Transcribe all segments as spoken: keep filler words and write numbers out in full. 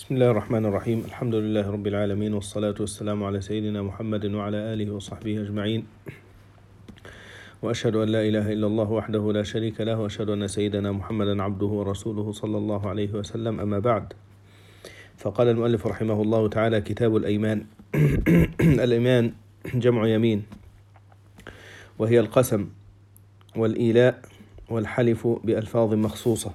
بسم الله الرحمن الرحيم. الحمد لله رب العالمين، والصلاة والسلام على سيدنا محمد وعلى آله وصحبه أجمعين، وأشهد أن لا إله إلا الله وحده لا شريك له، وأشهد أن سيدنا محمدا عبده ورسوله صلى الله عليه وسلم. أما بعد، فقال المؤلف رحمه الله تعالى: كتاب الأيمان. الأيمان جمع يمين، وهي القسم والإيلاء والحلف بألفاظ مخصوصة،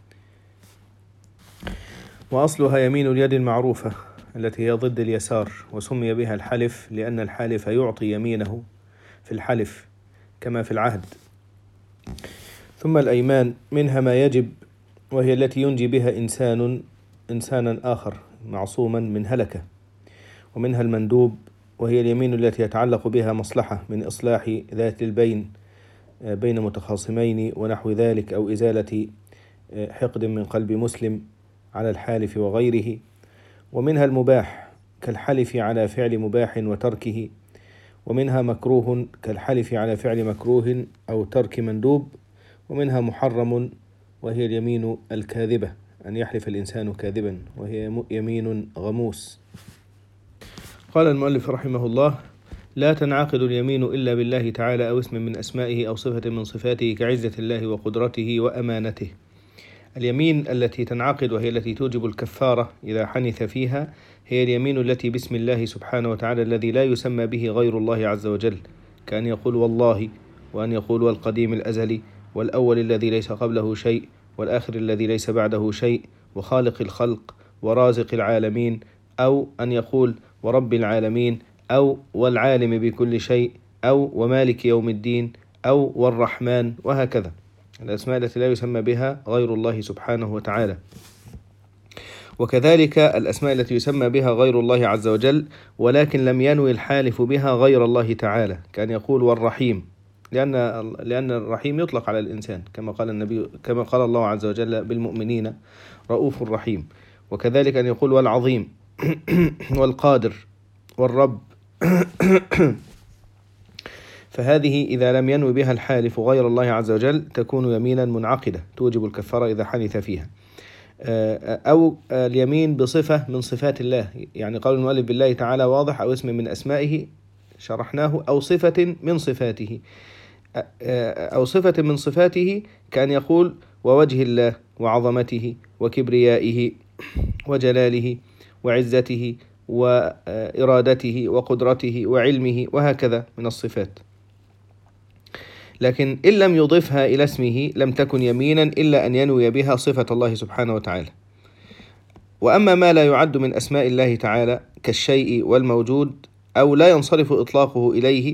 وأصلها يمين اليد المعروفة التي هي ضد اليسار، وسمي بها الحلف لأن الحالف يعطي يمينه في الحلف كما في العهد. ثم الأيمان منها ما يجب، وهي التي ينجي بها إنسان إنسانا آخر معصوما من هلكة، ومنها المندوب، وهي اليمين التي يتعلق بها مصلحة من إصلاح ذات البين بين متخاصمين ونحو ذلك، أو إزالة حقد من قلب مسلم على الحالف وغيره. ومنها المباح كالحلف على فعل مباح وتركه، ومنها مكروه كالحلف على فعل مكروه أو ترك مندوب. ومنها محرم، وهي اليمين الكاذبة، أن يحلف الإنسان كاذبا، وهي يمين غموس. قال المؤلف رحمه الله: لا تنعقد اليمين إلا بالله تعالى أو اسم من أسمائه أو صفة من صفاته كعزة الله وقدرته وأمانته. اليمين التي تنعقد وهي التي توجب الكفارة إذا حنث فيها هي اليمين التي باسم الله سبحانه وتعالى الذي لا يسمى به غير الله عز وجل، كأن يقول والله، وأن يقول والقديم الأزلي، والأول الذي ليس قبله شيء، والآخر الذي ليس بعده شيء، وخالق الخلق، ورازق العالمين، أو أن يقول ورب العالمين، أو والعالم بكل شيء، أو ومالك يوم الدين، أو والرحمن، وهكذا الأسماء التي لا يسمى بها غير الله سبحانه وتعالى. وكذلك الأسماء التي يسمى بها غير الله عز وجل ولكن لم ينوي الحالف بها غير الله تعالى، كان يقول والرحيم، لأن لأن الرحيم يطلق على الإنسان، كما قال النبي كما قال الله عز وجل بالمؤمنين رؤوف رحيم. وكذلك أن يقول والعظيم والقادر والرب. فهذه إذا لم ينوي بها الحالف غير الله عز وجل تكون يمينا منعقدة توجب الكفارة إذا حنث فيها. أو اليمين بصفة من صفات الله، يعني قال المؤلف بالله تعالى واضح، أو اسم من أسمائه شرحناه، أو صفة من صفاته، أو صفة من صفاته كأن يقول ووجه الله وعظمته وكبريائه وجلاله وعزته وإرادته وقدرته وعلمه، وهكذا من الصفات. لكن إن لم يضفها إلى اسمه لم تكن يمينا إلا أن ينوي بها صفة الله سبحانه وتعالى. وأما ما لا يعد من أسماء الله تعالى كالشيء والموجود، أو لا ينصرف إطلاقه إليه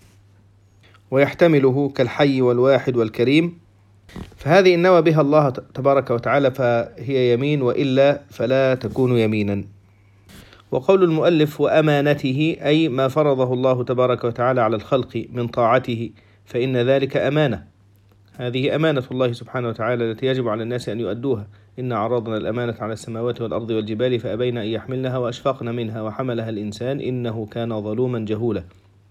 ويحتمله كالحي والواحد والكريم، فهذه إن نوى بها الله تبارك وتعالى فهي يمين، وإلا فلا تكون يمينا. وقول المؤلف وأمانته أي ما فرضه الله تبارك وتعالى على الخلق من طاعته، فإن ذلك أمانة، هذه أمانة الله سبحانه وتعالى التي يجب على الناس أن يؤدوها. إن عرضنا الأمانة على السماوات والأرض والجبال فأبين أن يحملنها وأشفقن منها وحملها الإنسان إنه كان ظلوما جهولا.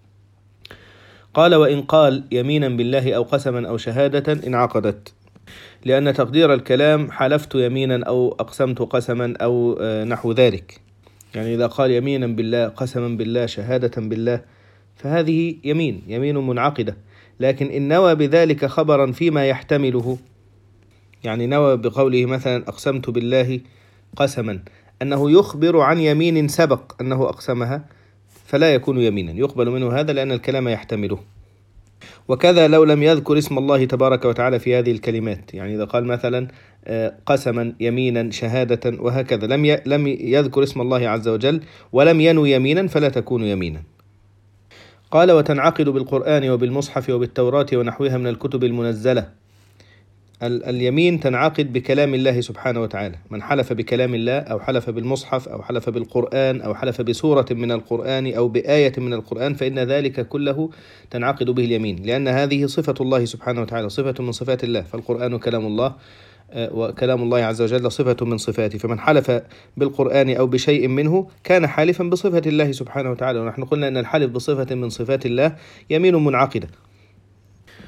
قال: وإن قال يمينا بالله أو قسما أو شهادة انعقدت، لأن تقدير الكلام حلفت يمينا أو أقسمت قسما أو نحو ذلك، يعني إذا قال يمينا بالله، قسما بالله، شهادة بالله، فهذه يمين يمين منعقدة. لكن إن نوى بذلك خبرا فيما يحتمله، يعني نوى بقوله مثلا أقسمت بالله قسما أنه يخبر عن يمين سبق أنه أقسمها، فلا يكون يمينا، يقبل منه هذا لأن الكلام يحتمله. وكذا لو لم يذكر اسم الله تبارك وتعالى في هذه الكلمات، يعني إذا قال مثلا قسما، يمينا، شهادة، وهكذا، لم لم يذكر اسم الله عز وجل ولم ينوي يمينا، فلا تكون يمينا. قال: وتنعقد بالقرآن وبالمصحف وبالتوراة ونحوها من الكتب المنزلة. اليمين تنعقد بكلام الله سبحانه وتعالى، من حلف بكلام الله أو حلف بالمصحف أو حلف بالقرآن أو حلف بسورة من القرآن أو بآية من القرآن، فإن ذلك كله تنعقد به اليمين، لأن هذه صفة الله سبحانه وتعالى، صفة من صفات الله، فالقرآن كلام الله، وكلام الله عز وجل صفة من صفاته، فمن حلف بالقرآن أو بشيء منه كان حالفا بصفة الله سبحانه وتعالى. ونحن قلنا أن الحلف بصفة من صفات الله يمين منعقدة.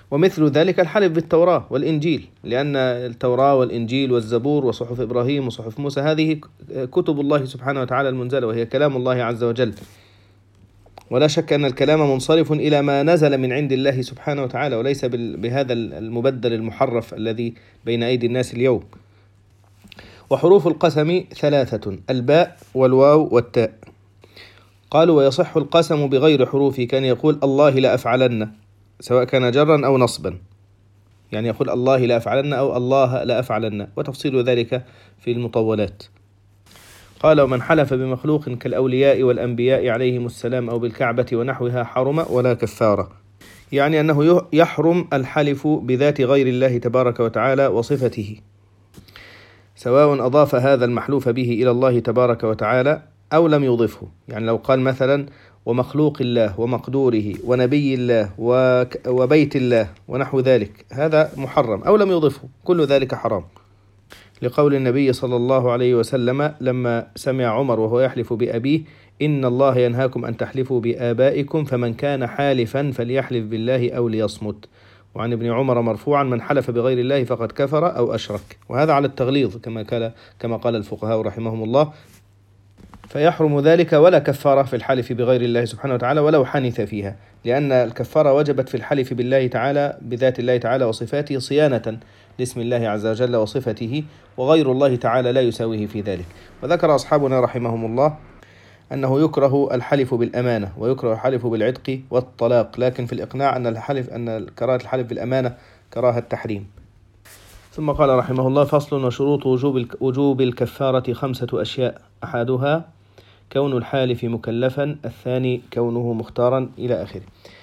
ومثل ذلك الحلف بالتوراة والإنجيل، لأن التوراة والإنجيل والزبور وصحف إبراهيم وصحف موسى هذه كتب الله سبحانه وتعالى المنزلة، وهي كلام الله عز وجل، ولا شك أن الكلام منصرف إلى ما نزل من عند الله سبحانه وتعالى، وليس بهذا المبدل المحرف الذي بين أيدي الناس اليوم. وحروف القسم ثلاثة: الباء والواو والتاء. قالوا: ويصح القسم بغير حروفه، كان يقول الله لأفعلن، سواء كان جرا أو نصبا، يعني يقول الله لأفعلن أو الله لأفعلن، وتفصيل ذلك في المطولات. قال: ومن حلف بمخلوق كالأولياء والأنبياء عليهم السلام أو بالكعبة ونحوها حرم ولا كفارة، يعني أنه يحرم الحلف بذات غير الله تبارك وتعالى وصفته، سواء أضاف هذا المحلوف به إلى الله تبارك وتعالى أو لم يضفه. يعني لو قال مثلا ومخلوق الله ومقدوره ونبي الله وبيت الله ونحو ذلك، هذا محرم، أو لم يضفه، كل ذلك حرام، لقول النبي صلى الله عليه وسلم لما سمع عمر وهو يحلف بأبيه: إن الله ينهاكم أن تحلفوا بآبائكم، فمن كان حالفا فليحلف بالله أو ليصمت. وعن ابن عمر مرفوعا: من حلف بغير الله فقد كفر أو أشرك. وهذا على التغليظ كما قال كما قال الفقهاء رحمهم الله، فيحرم ذلك ولا كفارة في الحلف بغير الله سبحانه وتعالى ولو حنث فيها، لأن الكفارة وجبت في الحلف بالله تعالى بذات الله تعالى وصفاته صيانة لاسم الله عز وجل وصفته، وغير الله تعالى لا يساويه في ذلك. وذكر أصحابنا رحمهم الله أنه يكره الحلف بالأمانة ويكره الحلف بالعتق والطلاق، لكن في الإقناع أن الحلف أن كراهة الحلف بالأمانة كراهة التحريم. ثم قال رحمه الله: فصل: وشروط وجوب وجوب الكفارة خمسة أشياء: أحدها كون الحالف مكلفا، الثاني كونه مختارا، إلى آخره.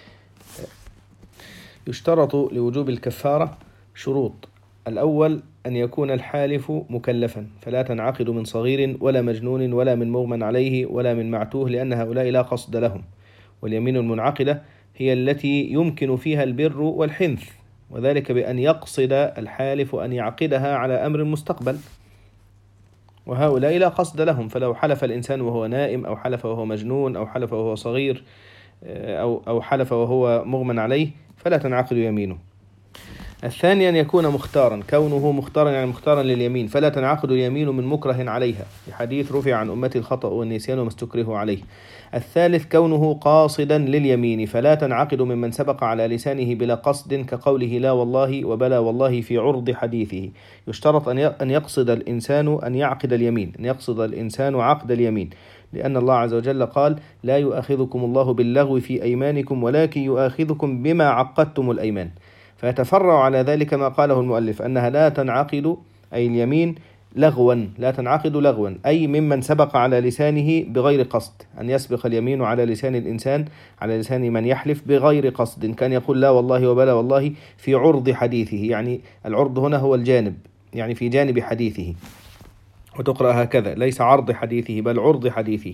يشترط لوجوب الكفارة شروط: الأول أن يكون الحالف مكلفا، فلا تنعقد من صغير ولا مجنون ولا من مغمى عليه ولا من معتوه، لأن هؤلاء لا قصد لهم. واليمين المنعقدة هي التي يمكن فيها البر والحنث، وذلك بأن يقصد الحالف أن يعقدها على أمر مستقبل، وهؤلاء لا قصد لهم، فلو حلف الإنسان وهو نائم، أو حلف وهو مجنون، أو حلف وهو صغير، أو أو حلف وهو مغمى عليه، فلا تنعقد يمينه. الثاني أن يكون مختارا، كونه مختارا يعني مختارا لليمين، فلا تنعقد اليمين من مكره عليها، لحديث رفع عن أمتي الخطأ والنسيان وما استكرهوا عليه. الثالث كونه قاصدا لليمين، فلا تنعقد ممن سبق على لسانه بلا قصد، كقوله لا والله وبلا والله في عرض حديثه. يشترط أن يقصد الإنسان أن يعقد اليمين، أن يقصد الإنسان عقد اليمين، لأن الله عز وجل قال: لا يؤاخذكم الله باللغو في أيمانكم ولكن يؤاخذكم بما عقدتم الأيمان. فيتفرع على ذلك ما قاله المؤلف، أنها لا تنعقد، أي اليمين، لغوا، لا تنعقد لغوا، أي ممن سبق على لسانه بغير قصد، أن يسبق اليمين على لسان الإنسان، على لسان من يحلف بغير قصد، كان يقول لا والله وبلا والله في عرض حديثه، يعني العرض هنا هو الجانب، يعني في جانب حديثه، وتقرأ هكذا، ليس عرض حديثه بل عرض حديثه.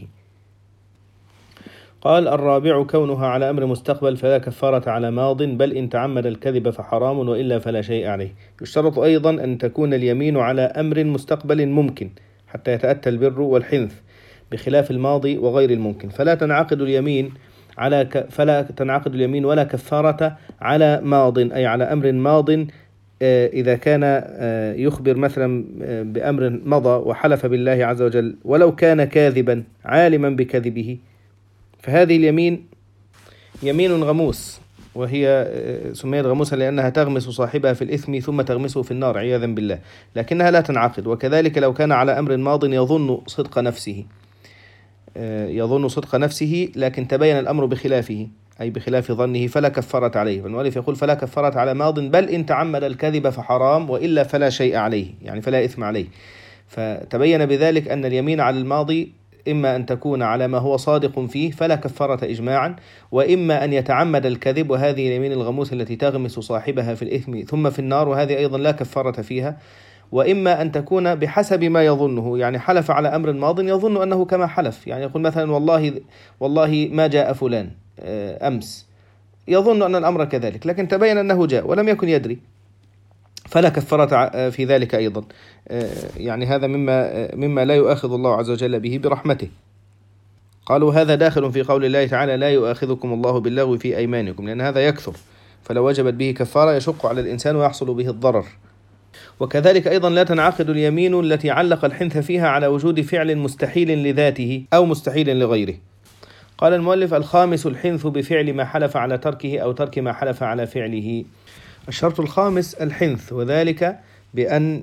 قال: الرابع كونها على أمر مستقبل، فلا كفارة على ماض، بل إن تعمد الكذب فحرام وإلا فلا شيء عليه. يشترط أيضا أن تكون اليمين على أمر مستقبل ممكن حتى يتأتى البر والحنث، بخلاف الماضي وغير الممكن، فلا تنعقد اليمين على ك... فلا تنعقد اليمين ولا كفارة على ماض، أي على أمر ماض، إذا كان يخبر مثلا بأمر مضى وحلف بالله عز وجل ولو كان كاذبا عالما بكذبه، فهذه اليمين يمين غموس، وهي سميت غموسا لأنها تغمس صاحبها في الإثم ثم تغمسه في النار عياذا بالله، لكنها لا تنعقد. وكذلك لو كان على أمر ماض يظن صدق نفسه يظن صدق نفسه لكن تبين الأمر بخلافه، أي بخلاف ظنه، فلا كفارة عليه. فالمؤلف يقول: فلا كفارة على ماض، بل إن تعمد الكذب فحرام وإلا فلا شيء عليه، يعني فلا إثم عليه. فتبين بذلك أن اليمين على الماضي إما أن تكون على ما هو صادق فيه فلا كفارة إجماعا، وإما أن يتعمد الكذب، وهذه اليمين الغموس التي تغمس صاحبها في الإثم ثم في النار، وهذه أيضا لا كفارة فيها. وإما أن تكون بحسب ما يظنه، يعني حلف على أمر ماض يظن أنه كما حلف، يعني يقول مثلا والله والله ما جاء فلان أمس، يظن أن الأمر كذلك، لكن تبين أنه جاء ولم يكن يدري، فلا كفارة في ذلك أيضا. يعني هذا مما مما لا يؤاخذ الله عز وجل به برحمته. قالوا: هذا داخل في قول الله تعالى: لا يؤاخذكم الله باللغو في أيمانكم، لأن هذا يكثر، فلو وجبت به كفارة يشق على الإنسان ويحصل به الضرر. وكذلك أيضا لا تنعقد اليمين التي علق الحنث فيها على وجود فعل مستحيل لذاته أو مستحيل لغيره. قال المؤلف: الخامس الحنث بفعل ما حلف على تركه أو ترك ما حلف على فعله. الشرط الخامس الحنث، وذلك بأن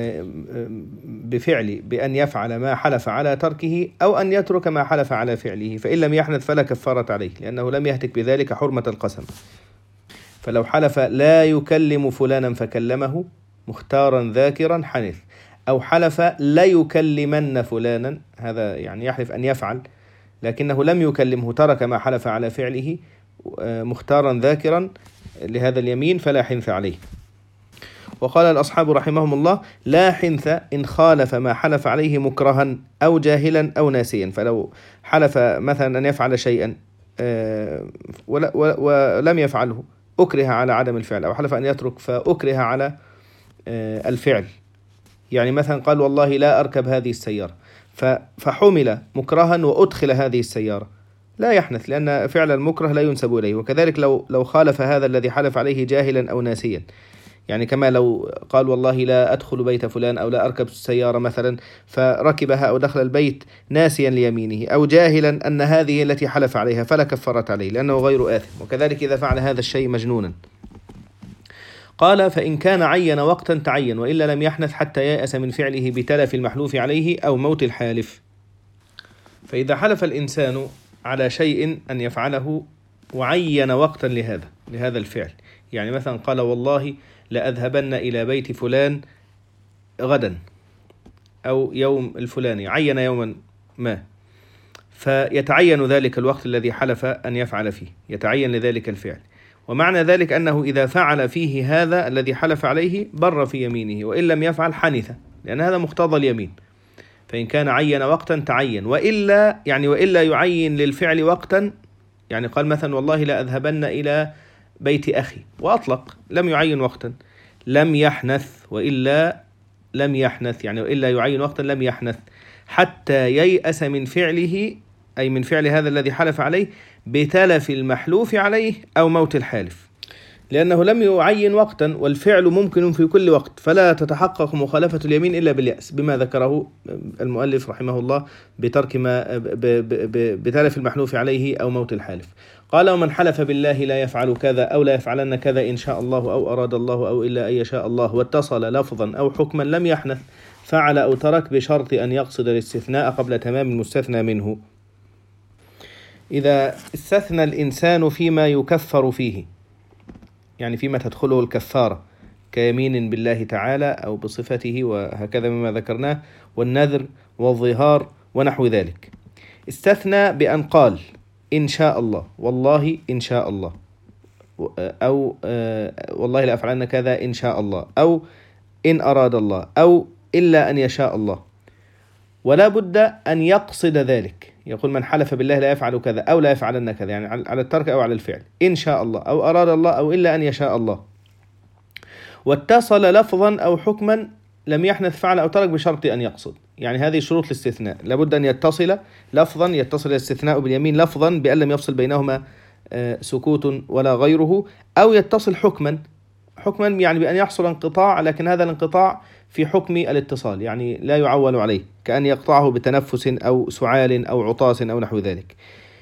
بفعل بأن يفعل ما حلف على تركه أو أن يترك ما حلف على فعله، فإن لم يحنث فلا كفارة عليه، لأنه لم يهتك بذلك حرمة القسم. فلو حلف لا يكلم فلانا فكلمه مختارا ذاكرا حنث، أو حلف لا يكلمن فلانا، هذا يعني يحلف أن يفعل لكنه لم يكلمه، ترك ما حلف على فعله مختارا ذاكرا لهذا اليمين فلا حنث عليه. وقال الأصحاب رحمهم الله: لا حنث إن خالف ما حلف عليه مكرها أو جاهلا أو ناسيا. فلو حلف مثلا أن يفعل شيئا ولم يفعله أكره على عدم الفعل، أو حلف أن يترك فأكره على الفعل، يعني مثلا قال والله لا أركب هذه السيارة فحمل مكرها وأدخل هذه السيارة، لا يحنث، لأن فعل المكره لا ينسب إليه. وكذلك لو لو خالف هذا الذي حلف عليه جاهلا أو ناسيا، يعني كما لو قال والله لا أدخل بيت فلان أو لا أركب السيارة مثلا، فركبها أو دخل البيت ناسيا ليمينه أو جاهلا أن هذه التي حلف عليها، فلا كفارة عليه لأنه غير آثم. وكذلك إذا فعل هذا الشيء مجنونا. قال: فإن كان عين وقتا تعين، وإلا لم يحنث حتى ييأس من فعله بتلف المحلوف عليه أو موت الحالف. فإذا حلف الإنسان على شيء أن يفعله وعين وقتا لهذا لهذا الفعل، يعني مثلا قال والله لأذهبن إلى بيت فلان غدا أو يوم الفلاني، عين يوما ما، فيتعين ذلك الوقت الذي حلف أن يفعل فيه، يتعين لذلك الفعل. ومعنى ذلك أنه إذا فعل فيه هذا الذي حلف عليه بر في يمينه، وإن لم يفعل حنث، لأن هذا مقتضى اليمين. فإن كان عين وقتا تعين، وإلا يعني وإلا يعين للفعل وقتا، يعني قال مثلا والله لا أذهبن إلى بيت أخي وأطلق، لم يعين وقتا، لم يحنث، وإلا لم يحنث، يعني وإلا يعين وقتا لم يحنث حتى ييأس من فعله، أي من فعل هذا الذي حلف عليه بتلف المحلوف عليه أو موت الحالف، لأنه لم يعين وقتا والفعل ممكن في كل وقت، فلا تتحقق مخالفة اليمين إلا باليأس، بما ذكره المؤلف رحمه الله بترك ما بتلف المحلوف عليه أو موت الحالف. قال: ومن حلف بالله لا يفعل كذا أو لا يفعلن كذا إن شاء الله أو أراد الله أو إلا أن يشاء الله، واتصل لفظا أو حكما لم يحنث، فعل أو ترك بشرط أن يقصد الاستثناء قبل تمام المستثنى منه. إذا استثنى الإنسان فيما يكفر فيه، يعني فيما تدخله الكفارة كيمين بالله تعالى أو بصفته وهكذا مما ذكرناه، والنذر والظهار ونحو ذلك، استثنى بأن قال إن شاء الله، والله إن شاء الله، أو والله لا أفعلن كذا إن شاء الله، أو إن أراد الله، أو إلا أن يشاء الله، ولا بد أن يقصد ذلك. يقول من حلف بالله لا يفعل كذا أو لا يفعلن كذا، يعني على الترك أو على الفعل، إن شاء الله أو أراد الله أو إلا أن يشاء الله، واتصل لفظا أو حكما لم يحنث، فعل أو ترك بشرط أن يقصد. يعني هذه شروط الاستثناء، لابد أن يتصل لفظا، يتصل الاستثناء باليمين لفظا بأن لم يفصل بينهما سكوت ولا غيره، أو يتصل حكما حكما يعني بأن يحصل انقطاع، لكن هذا الانقطاع في حكم الاتصال، يعني لا يعول عليه، كأن يقطعه بتنفس أو سعال أو عطاس أو نحو ذلك.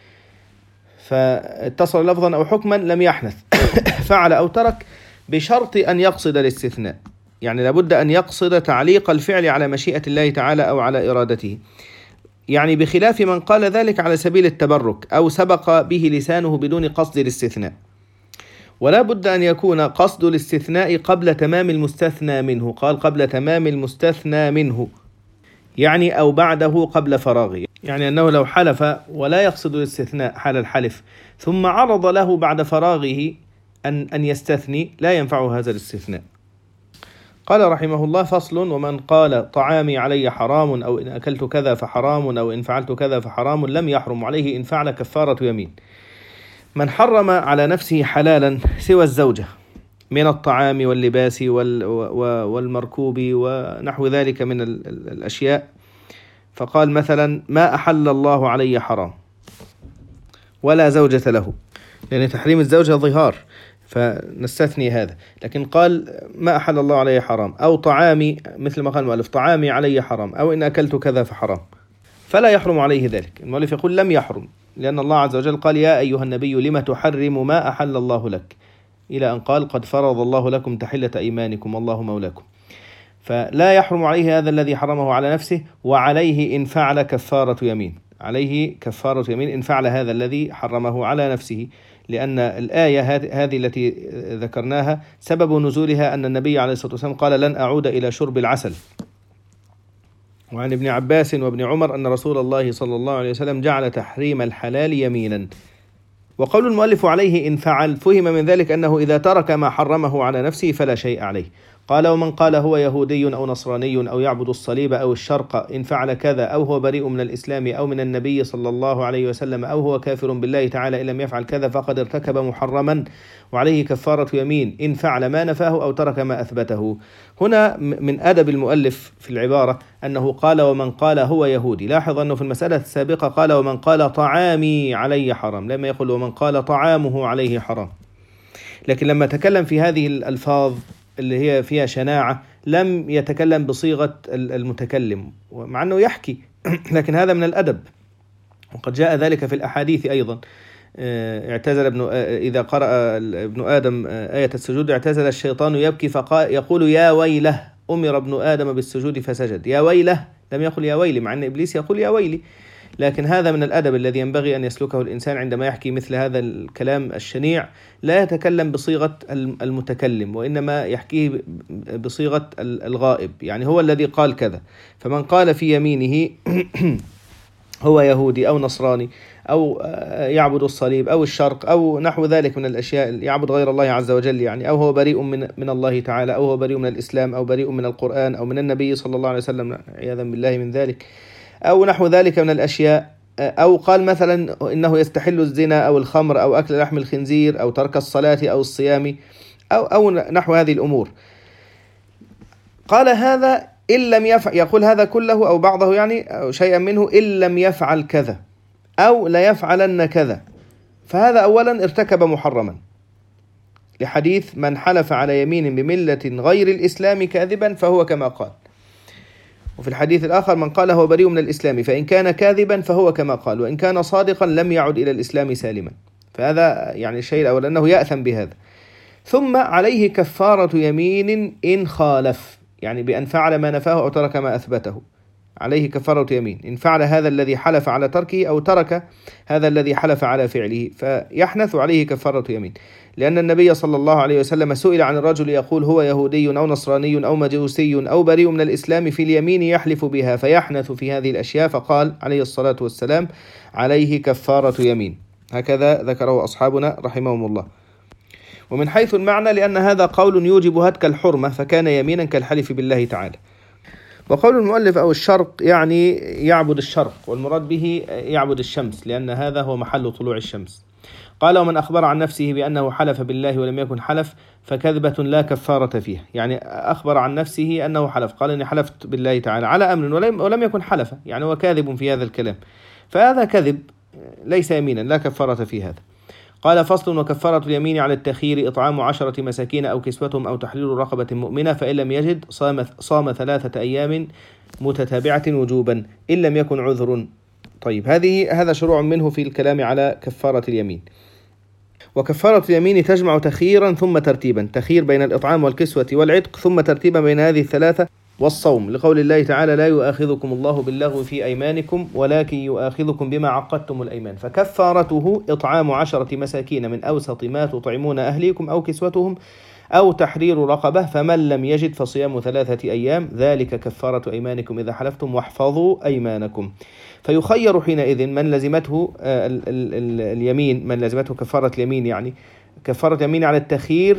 فاتصل لفظا أو حكما لم يحنث فعل أو ترك بشرط أن يقصد الاستثناء، يعني لابد أن يقصد تعليق الفعل على مشيئة الله تعالى أو على إرادته، يعني بخلاف من قال ذلك على سبيل التبرك أو سبق به لسانه بدون قصد الاستثناء. ولا بد أن يكون قصد الاستثناء قبل تمام المستثنى منه، قال قبل تمام المستثنى منه، يعني أو بعده قبل فراغه، يعني أنه لو حلف ولا يقصد الاستثناء حال الحلف ثم عرض له بعد فراغه أن أن يستثني لا ينفع هذا الاستثناء. قال رحمه الله: فصل: ومن قال طعامي علي حرام، أو إن أكلت كذا فحرام، أو إن فعلت كذا فحرام، لم يحرم عليه إن فعل كفارة يمين. من حرم على نفسه حلالا سوى الزوجة من الطعام واللباس والمركوب ونحو ذلك من الأشياء، فقال مثلا ما أحل الله علي حرام ولا زوجة له، لأن تحريم الزوجة ظهار، فنستثني هذا. لكن قال ما أحل الله عليه حرام، أو طعامي مثل ما قال المؤلف طعامي علي حرام، أو إن أكلت كذا فحرام، فلا يحرم عليه ذلك. المؤلف يقول لم يحرم، لأن الله عز وجل قال يا أيها النبي لم تحرم ما أحل الله لك، إلى أن قال قد فرض الله لكم تحلة أيمانكم والله مولاكم. فلا يحرم عليه هذا الذي حرمه على نفسه، وعليه إن فعل كفارة يمين، عليه كفارة يمين إن فعل هذا الذي حرمه على نفسه. لأن الآية هذه التي ذكرناها سبب نزولها أن النبي عليه الصلاة والسلام قال لن أعود إلى شرب العسل. وعن ابن عباس وابن عمر أن رسول الله صلى الله عليه وسلم جعل تحريم الحلال يمينا. وقول المؤلف عليه إن فعل فهم من ذلك أنه إذا ترك ما حرمه على نفسه فلا شيء عليه. قال ومن قال هو يهودي أو نصراني أو يعبد الصليب أو الشرق إن فعل كذا، أو هو بريء من الإسلام أو من النبي صلى الله عليه وسلم، أو هو كافر بالله تعالى إن لم يفعل كذا فقد ارتكب محرما وعليه كفارة يمين إن فعل ما نفاه أو ترك ما أثبته. هنا من أدب المؤلف في العبارة أنه قال ومن قال هو يهودي. لاحظ أنه في المسألة السابقة قال ومن قال طعامي علي حرام، لما يقول ومن قال طعامه عليه حرام. لكن لما تكلم في هذه الألفاظ اللي هي فيها شناعة لم يتكلم بصيغة المتكلم، مع أنه يحكي لكن هذا من الأدب. وقد جاء ذلك في الأحاديث أيضا. اعتزل ابن إذا قرأ ابن آدم آية السجود اعتزل الشيطان يبكي فيقول يا ويله أمر ابن آدم بالسجود فسجد. يا ويله، لم يقل يا ويلي، مع أن إبليس يقول يا ويلي. لكن هذا من الأدب الذي ينبغي أن يسلكه الإنسان عندما يحكي مثل هذا الكلام الشنيع. لا يتكلم بصيغة المتكلم، وإنما يحكيه بصيغة الغائب، يعني هو الذي قال كذا. فمن قال في يمينه هو يهودي أو نصراني أو يعبد الصليب أو الشرق أو نحو ذلك من الأشياء، يعبد غير الله عز وجل يعني، أو هو بريء من من الله تعالى، أو هو بريء من الإسلام، أو بريء من القرآن أو من النبي صلى الله عليه وسلم عياذا بالله من ذلك، أو نحو ذلك من الأشياء، أو قال مثلا إنه يستحل الزنا أو الخمر أو أكل لحم الخنزير أو ترك الصلاة أو الصيام أو أو نحو هذه الأمور. قال هذا إن لم يفعل، يقول هذا كله أو بعضه يعني أو شيئا منه إن لم يفعل كذا أو لا يفعلن كذا، فهذا أولا ارتكب محرما، لحديث من حلف على يمين بملة غير الإسلام كاذبا فهو كما قال. وفي الحديث الآخر من قال هو بريء من الإسلام فإن كان كاذبا فهو كما قال، وإن كان صادقا لم يعد إلى الإسلام سالما. فهذا يعني الشيء الأول أنه يأثم بهذا. ثم عليه كفارة يمين إن خالف، يعني بأن فعل ما نفاه أو ترك ما أثبته، عليه كفارة يمين إن فعل هذا الذي حلف على تركه أو ترك هذا الذي حلف على فعله، فيحنث عليه كفارة يمين. لأن النبي صلى الله عليه وسلم سئل عن الرجل يقول هو يهودي أو نصراني أو مجوسي أو بريء من الإسلام في اليمين يحلف بها فيحنث في هذه الأشياء، فقال عليه الصلاة والسلام عليه كفارة يمين. هكذا ذكره أصحابنا رحمهم الله. ومن حيث المعنى لأن هذا قول يوجب هتك الحرمة فكان يمينا كالحلف بالله تعالى. وقول المؤلف أو الشرق يعني يعبد الشرق، والمراد به يعبد الشمس، لأن هذا هو محل طلوع الشمس. قال ومن أخبر عن نفسه بأنه حلف بالله ولم يكن حلف فكذبة لا كفارة فيها، يعني أخبر عن نفسه أنه حلف، قال إني حلفت بالله تعالى على أمر ولم, ولم يكن حلف، يعني هو كاذب في هذا الكلام، فهذا كذب ليس يمينا لا كفارة في هذا. قال فصل وكفارة اليمين على التخيير إطعام عشرة مساكين أو كسوتهم أو تحرير رقبة مؤمنة، فإن لم يجد صام, صام ثلاثة أيام متتابعة وجوبا إن لم يكن عذر. طيب هذه هذا شروع منه في الكلام على كفارة اليمين. وكفارة اليمين تجمع تخييرا ثم ترتيبا، تخيير بين الإطعام والكسوة والعتق ثم ترتيبا بين هذه الثلاثة والصوم، لقول الله تعالى لا يؤاخذكم الله باللغو في أيمانكم ولكن يؤاخذكم بما عقدتم الأيمان، فكفارته إطعام عشرة مساكين من أوسط ما تطعمون أهليكم أو كسوتهم أو تحرير رقبة، فمن لم يجد فصيام ثلاثة أيام ذلك كفارة أيمانكم إذا حلفتم واحفظوا أيمانكم. فيخير حينئذ من لزمته ال ال ال اليمين، من لزمته كفارة اليمين يعني كفارة اليمين على التخيير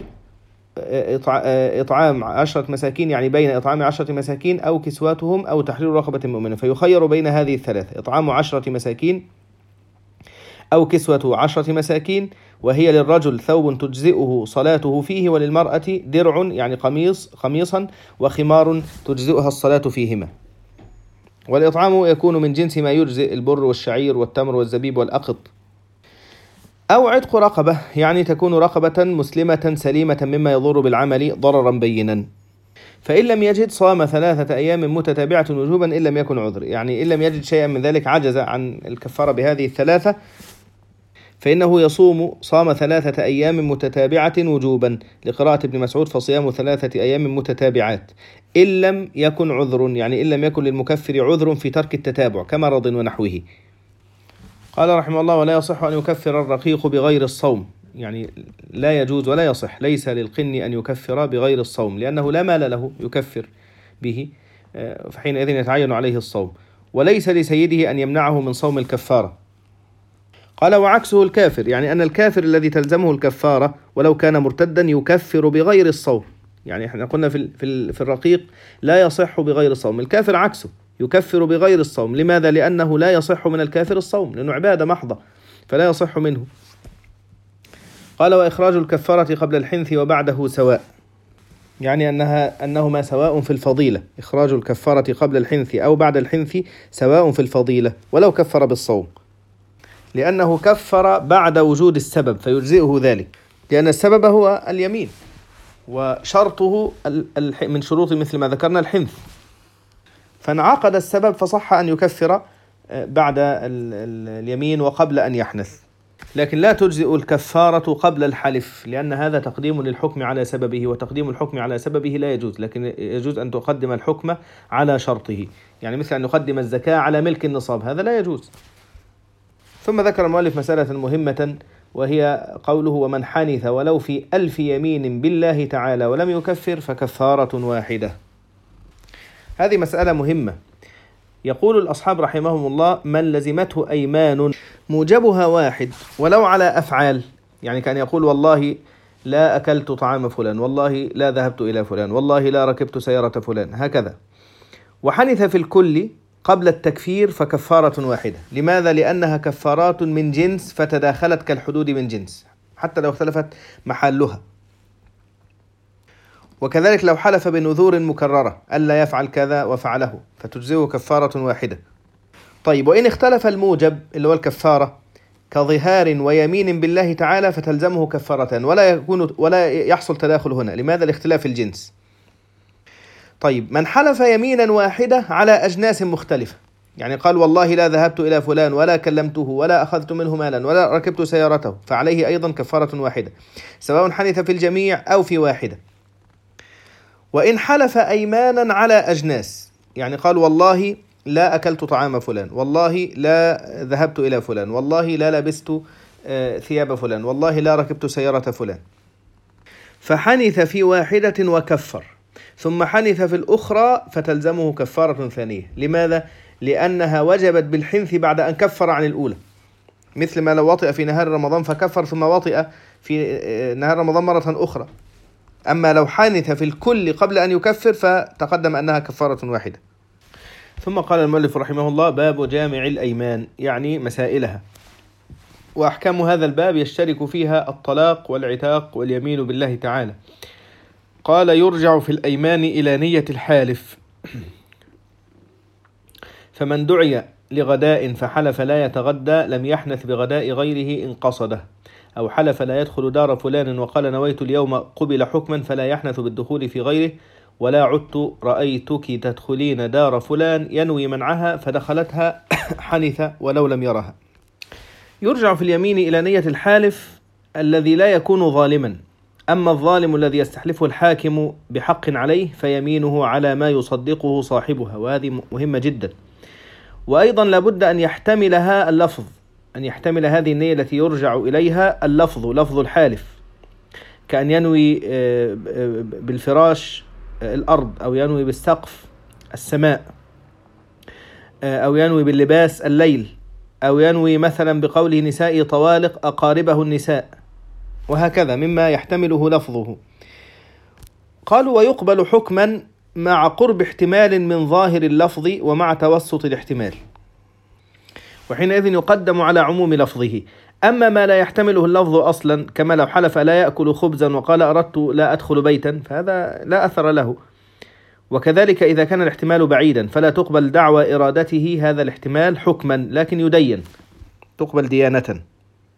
إطعام عشرة مساكين، يعني بين إطعام عشرة مساكين أو كسواتهم أو تحرير رقبة مؤمنة، فيخير بين هذه الثلاثة إطعام عشرة مساكين أو كسوة عشرة مساكين، وهي للرجل ثوب تجزئه صلاته فيه، وللمرأة درع يعني قميص قميصا وخمار تجزئها الصلاة فيهما. والإطعام يكون من جنس ما يجزئ البر والشعير والتمر والزبيب والأقط. أو عتق رقبة، يعني تكون رقبة مسلمة سليمة مما يضر بالعمل ضررا بينا. فإن لم يجد صام ثلاثة أيام متتابعة وجوبا إن لم يكن عذر، يعني إن لم يجد شيئا من ذلك عجز عن الكفارة بهذه الثلاثة فإنه يصوم صام ثلاثة أيام متتابعة وجوبا، لقراءة ابن مسعود فصيام ثلاثة أيام متتابعات إن لم يكن عذر، يعني إن لم يكن للمكفر عذر في ترك التتابع كمرض ونحوه. قال رحمه الله: ولا يصح أن يكفر الرقيق بغير الصوم، يعني لا يجوز ولا يصح، ليس للقن أن يكفر بغير الصوم لأنه لا مال له يكفر به، فحينئذ يتعين عليه الصوم، وليس لسيده أن يمنعه من صوم الكفارة. قال: وعكسه الكافر، يعني أن الكافر الذي تلزمه الكفارة ولو كان مرتدا يكفر بغير الصوم، يعني احنا قلنا في في الرقيق لا يصح بغير الصوم، الكافر عكسه يكفر بغير الصوم. لماذا؟ لأنه لا يصح من الكافر الصوم، لأنه عبادة محضة فلا يصح منه. قال: وإخراج الكفارة قبل الحنث وبعده سواء، يعني أنها أنهما سواء في الفضيلة، إخراج الكفارة قبل الحنث أو بعد الحنث سواء في الفضيلة ولو كفر بالصوم، لأنه كفر بعد وجود السبب فيجزئه ذلك، لأن السبب هو اليمين وشرطه من شروط مثل ما ذكرنا الحنث، فانعقد السبب فصح أن يكفر بعد اليمين وقبل أن يحنث. لكن لا تجزئ الكفارة قبل الحلف، لأن هذا تقديم للحكم على سببه، وتقديم الحكم على سببه لا يجوز، لكن يجوز أن تقدم الحكم على شرطه، يعني مثل أن نقدم الزكاة على ملك النصاب، هذا لا يجوز. ثم ذكر المؤلف مسألة مهمة، وهي قوله: ومن حنث ولو في ألف يمين بالله تعالى ولم يكفر فكفارة واحدة. هذه مسألة مهمة. يقول الأصحاب رحمهم الله: من لزمته أيمان موجبها واحد ولو على أفعال، يعني كان يقول: والله لا أكلت طعام فلان، والله لا ذهبت إلى فلان، والله لا ركبت سيارة فلان، هكذا، وحنث في الكل قبل التكفير فكفارة واحدة. لماذا؟ لأنها كفارات من جنس فتداخلت كالحدود من جنس حتى لو اختلفت محلها. وكذلك لو حلف بنذور مكررة ألا يفعل كذا وفعله فتجزئه كفارة واحدة. طيب، وإن اختلف الموجب اللي هو الكفارة كظهار ويمين بالله تعالى فتلزمه كفارتان ولا يكون ولا يحصل تداخل هنا. لماذا؟ لاختلاف الجنس. طيب، من حلف يمينا واحدة على أجناس مختلفة، يعني قال: والله لا ذهبت إلى فلان ولا كلمته ولا أخذت منه مالا ولا ركبت سيارته، فعليه أيضا كفارة واحدة سواء حنث في الجميع أو في واحدة. وإن حلف أيمانا على أجناس، يعني قال: والله لا أكلت طعام فلان، والله لا ذهبت إلى فلان، والله لا لبست ثياب فلان، والله لا ركبت سيارة فلان، فحنث في واحدة وكفر، ثم حنث في الأخرى فتلزمه كفارة ثانية. لماذا؟ لأنها وجبت بالحنث بعد أن كفر عن الأولى، مثل ما لو وطئ في نهار رمضان فكفر ثم وطئ في نهار رمضان مرة أخرى. أما لو حنث في الكل قبل أن يكفر فتقدم أنها كفارة واحدة. ثم قال المؤلف رحمه الله: باب جامع الأيمان، يعني مسائلها. وأحكام هذا الباب يشترك فيها الطلاق والعتاق واليمين بالله تعالى. قال: يرجع في الأيمان إلى نية الحالف، فمن دعي لغداء فحلف لا يتغدى لم يحنث بغداء غيره إن قصده، أو حلف لا يدخل دار فلان وقال: نويت اليوم قبل حكما فلا يحنث بالدخول في غيره، ولا عدت رأيتك تدخلين دار فلان ينوي منعها فدخلتها حنث ولو لم يرها. يرجع في اليمين إلى نية الحالف الذي لا يكون ظالما. أما الظالم الذي يستحلفه الحاكم بحق عليه فيمينه على ما يصدقه صاحبها، وهذه مهمة جدا. وأيضا لابد أن يحتملها اللفظ، أن يحتمل هذه النية التي يرجع إليها اللفظ، لفظ الحالف، كأن ينوي بالفراش الأرض، أو ينوي بالسقف السماء، أو ينوي باللباس الليل، أو ينوي مثلا بقوله: نسائي طوالق أقاربه النساء، وهكذا مما يحتمله لفظه. قالوا: ويقبل حكما مع قرب احتمال من ظاهر اللفظ ومع توسط الاحتمال، وحينئذ يقدم على عموم لفظه. أما ما لا يحتمله اللفظ أصلا، كما لو حلف لا يأكل خبزا وقال: أردت لا أدخل بيتا، فهذا لا أثر له. وكذلك إذا كان الاحتمال بعيدا فلا تقبل دعوى إرادته هذا الاحتمال حكما، لكن يدين، تقبل ديانة.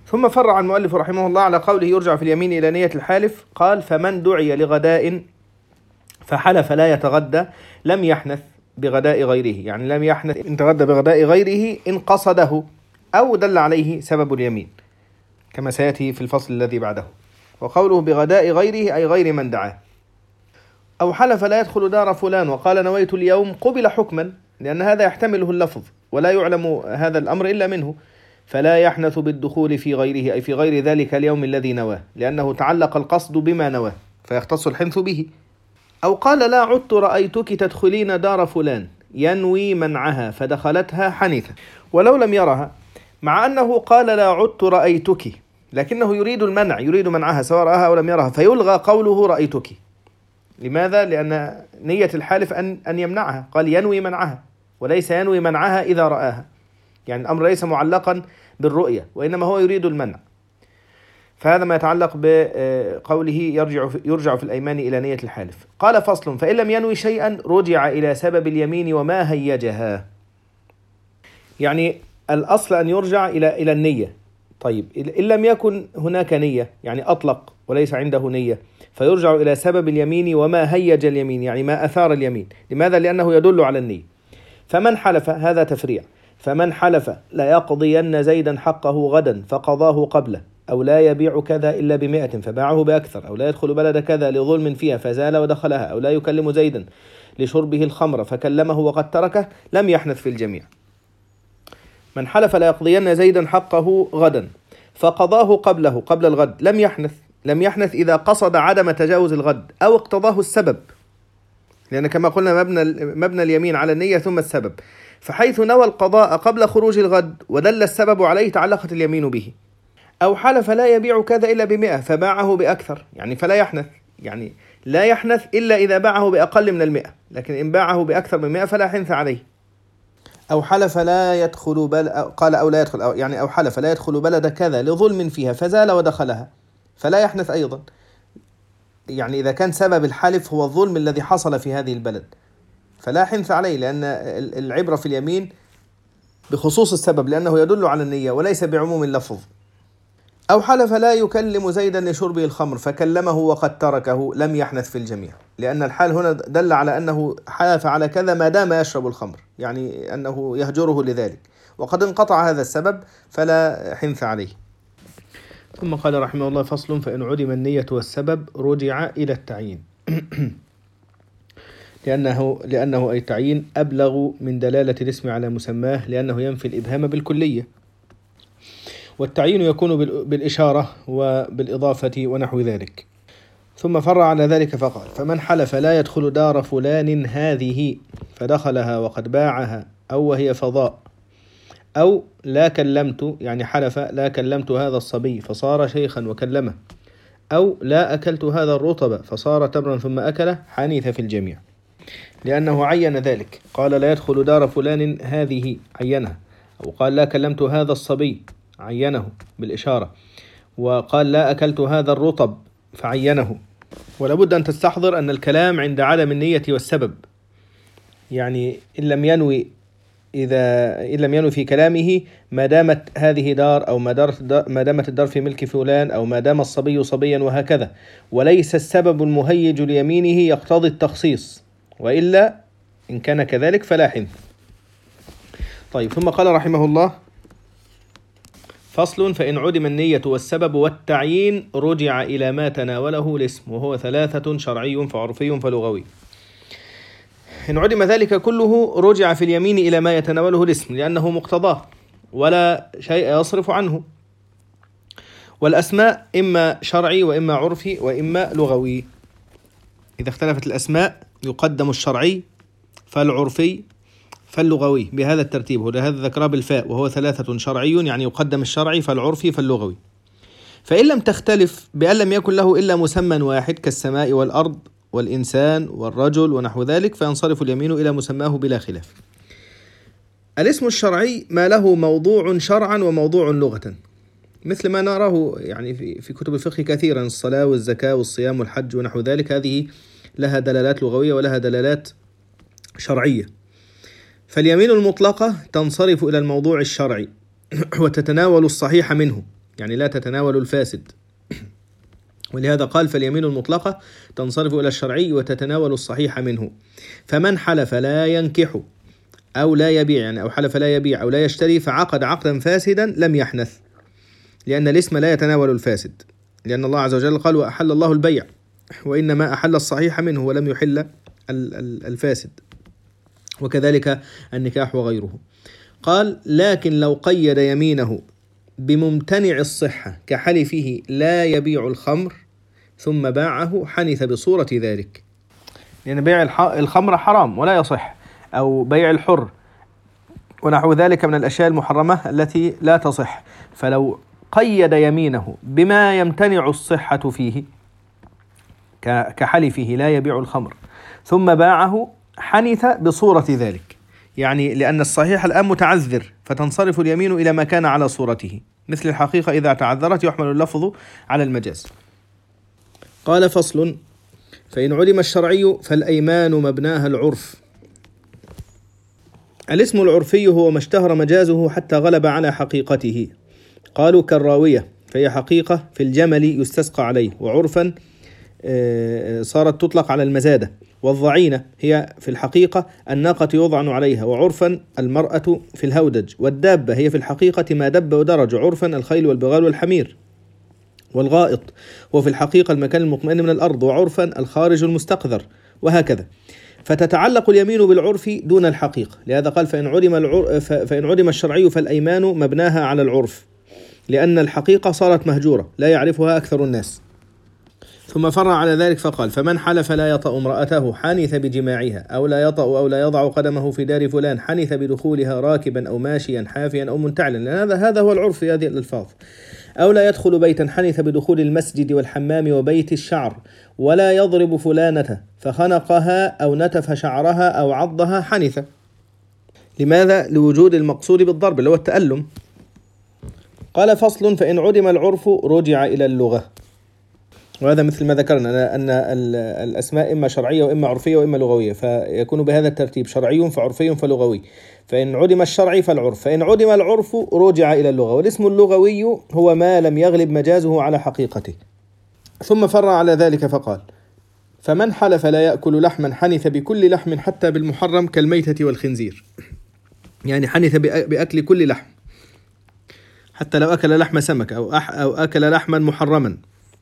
ثم فرع المؤلف رحمه الله على قوله يرجع في اليمين إلى نية الحالف، قال فمن دعي لغداء فحلف لا يتغدى لم يحنث بغداء غيره، يعني لم يحنث إن تغدى بغداء غيره إن قصده أو دل عليه سبب اليمين كما سيأتي في الفصل الذي بعده. وقوله بغداء غيره أي غير من دعاه. أو حلف لا يدخل دار فلان وقال نويت اليوم قبل حكما، لأن هذا يحتمله اللفظ ولا يعلم هذا الأمر إلا منه، فلا يحنث بالدخول في غيره أي في غير ذلك اليوم الذي نواه، لأنه تعلق القصد بما نواه فيختص الحنث به. أو قال لا عدت رأيتك تدخلين دار فلان ينوي منعها فدخلتها حنث ولو لم يرها، مع أنه قال لا عدت رأيتك لكنه يريد المنع، يريد منعها سواء رآها أو لم يرها، فيلغى قوله رأيتك. لماذا؟ لأن نية الحالف أن أن يمنعها، قال ينوي منعها وليس ينوي منعها إذا رآها، يعني الأمر ليس معلقا بالرؤية وإنما هو يريد المنع. فهذا ما يتعلق بقوله يرجع في, يرجع في الأيمان إلى نية الحالف. قال فصل فإن لم ينوي شيئا رجع إلى سبب اليمين وما هيجها، يعني الأصل أن يرجع إلى إلى النية. طيب إن لم يكن هناك نية يعني أطلق وليس عنده نية، فيرجع إلى سبب اليمين وما هيج اليمين، يعني ما أثار اليمين. لماذا؟ لأنه يدل على النية. فمن حلف، هذا تفريع، فمن حلف لا يقضين زيدا حقه غدا فقضاه قبله، أو لا يبيع كذا إلا بمئة فباعه بأكثر، أو لا يدخل بلد كذا لظلم فيها فزال ودخلها، أو لا يكلم زيدا لشربه الخمر فكلمه وقد تركه، لم يحنث في الجميع. من حلف لا يقضين زيدا حقه غدا فقضاه قبله قبل الغد لم يحنث. لم يحنث إذا قصد عدم تجاوز الغد أو اقتضاه السبب، لأن كما قلنا مبنى, مبنى اليمين على النية ثم السبب، فحيث نوى القضاء قبل خروج الغد ودل السبب عليه تعلقت اليمين به. أو حلف لا يبيع كذا إلا بمئة فباعه بأكثر، يعني فلا يحنث، يعني لا يحنث إلا إذا باعه بأقل من المئة، لكن إن باعه بأكثر من مئة فلا حنث عليه. أو حلف لا يدخل بل قال أو لا يدخل أو يعني أو حلف لا يدخل بلد كذا لظلم فيها فزال ودخلها فلا يحنث أيضا، يعني إذا كان سبب الحلف هو الظلم الذي حصل في هذه البلد فلا حنث عليه، لأن العبرة في اليمين بخصوص السبب لأنه يدل على النية وليس بعموم اللفظ. أو حلف لا يكلم زيدا لشربه الخمر فكلمه وقد تركه لم يحنث في الجميع، لأن الحال هنا دل على أنه حلف على كذا ما دام يشرب الخمر، يعني أنه يهجره لذلك، وقد انقطع هذا السبب فلا حنث عليه. ثم قال رحمه الله فصل فإن عدم النية والسبب رجع إلى التعيين لأنه, لأنه أي التعيين أبلغ من دلالة الاسم على مسماه، لأنه ينفي الإبهام بالكلية، والتعيين يكون بالإشارة وبالإضافة ونحو ذلك. ثم فرع على ذلك فقال فمن حلف لا يدخل دار فلان هذه فدخلها وقد باعها أو وهي فضاء، أو لا كلمت، يعني حلف لا كلمت هذا الصبي فصار شيخا وكلمه، أو لا أكلت هذا الرطب فصار تمرا ثم أكله، حنث في الجميع، لأنه عين ذلك، قال لا يدخل دار فلان هذه عينها، أو قال لا كلمت هذا الصبي عينه بالإشارة، وقال لا أكلت هذا الرطب فعينه. ولابد أن تستحضر أن الكلام عند عدم النية والسبب، يعني إن لم ينوي إذا إن لم ينوي في كلامه ما دامت هذه دار، أو ما دامت الدار في ملك فلان، أو ما دام الصبي صبيا وهكذا، وليس السبب المهيج ليمينه يقتضي التخصيص، وإلا إن كان كذلك فلا حنث. طيب ثم قال رحمه الله فصل فإن عدم النية والسبب والتعيين رجع إلى ما تناوله الاسم، وهو ثلاثة شرعي فعرفي فلغوي. إن عدم ذلك كله رجع في اليمين إلى ما يتناوله الاسم، لأنه مقتضاه ولا شيء يصرف عنه. والأسماء إما شرعي وإما عرفي وإما لغوي. إذا اختلفت الأسماء يقدم الشرعي فالعرفي فاللغوي بهذا الترتيب، ولهذا ذكره بالفاء، وهو ثلاثة شرعي يعني يقدم الشرعي فالعرفي فاللغوي. فإن لم تختلف بأن لم يكن له إلا مسمى واحد كالسماء والأرض والإنسان والرجل ونحو ذلك، فينصرف اليمين إلى مسماه بلا خلاف. الاسم الشرعي ما له موضوع شرعا وموضوع لغة، مثل ما نراه يعني في, في كتب الفقه كثيرا، الصلاة والزكاة والصيام والحج ونحو ذلك، هذه لها دلالات لغوية ولها دلالات شرعية. فاليمين المطلقة تنصرف إلى الموضوع الشرعي وتتناول الصحيح منه، يعني لا تتناول الفاسد. ولهذا قال فاليمين المطلقة تنصرف إلى الشرعي وتتناول الصحيح منه. فمن حلف لا ينكح أو لا يبيع، يعني أو حلف لا يبيع أو لا يشتري فعقد عقدا فاسدا لم يحنث، لأن الاسم لا يتناول الفاسد، لأن الله عز وجل قال وأحل الله البيع وإنما أحل الصحيح منه ولم يحل الفاسد، وكذلك النكاح وغيره. قال لكن لو قيد يمينه بممتنع الصحة كحلفه لا يبيع الخمر ثم باعه حنث بصورة ذلك، لأن بيع الخمر حرام ولا يصح، أو بيع الحر ونحو ذلك من الأشياء المحرمة التي لا تصح. فلو قيد يمينه بما يمتنع الصحة فيه كحلفه لا يبيع الخمر ثم باعه حنث بصورة ذلك، يعني لأن الصحيح الآن متعذر فتنصرف اليمين إلى ما كان على صورته، مثل الحقيقة إذا تعذرت يحمل اللفظ على المجاز. قال فصل فإن علم الشرعي فالأيمان مبناها العرف. الاسم العرفي هو ما اشتهر مجازه حتى غلب على حقيقته. قالوا كالراوية فهي حقيقة في الجمل يستسقى عليه، وعرفا صارت تطلق على المزادة. والضعينة هي في الحقيقة الناقة يوضع عليها، وعرفا المرأة في الهودج. والدابة هي في الحقيقة ما دب ودرج، عرفا الخيل والبغال والحمير. والغائط هو في الحقيقة المكان المطمئن من الأرض، وعرفا الخارج المستقذر، وهكذا. فتتعلق اليمين بالعرف دون الحقيقة، لهذا قال فإن علم, العر... فإن علم الشرعي فالأيمان مبناها على العرف، لأن الحقيقة صارت مهجورة لا يعرفها أكثر الناس. ثم فرع على ذلك فقال فمن حلف لا يطأ امرأته حنث بجماعها، أو لا يطأ أو لا يضع قدمه في دار فلان حنث بدخولها راكبا أو ماشيا حافيا أو منتعلا، لأن هذا هذا هو العرف في هذه الألفاظ. أو لا يدخل بيتا حنث بدخول المسجد والحمام وبيت الشعر. ولا يضرب فلانة فخنقها أو نتف شعرها أو عضها حنث. لماذا؟ لوجود المقصود بالضرب اللي هو التألم. قال فصل فإن عدم العرف رجع إلى اللغة. وهذا مثل ما ذكرنا أن الأسماء إما شرعية وإما عرفية وإما لغوية، فيكون بهذا الترتيب شرعي فعرفي فلغوي. فإن عدم الشرعي فالعرف، فإن عدم العرف رجع إلى اللغة. والاسم اللغوي هو ما لم يغلب مجازه على حقيقته. ثم فرع على ذلك فقال فمن حلف لا يأكل لحما حنث بكل لحم حتى بالمحرم كالميتة والخنزير، يعني حنث بأكل كل لحم حتى لو أكل لحم سمك أو, أح أو أكل لحما محرما،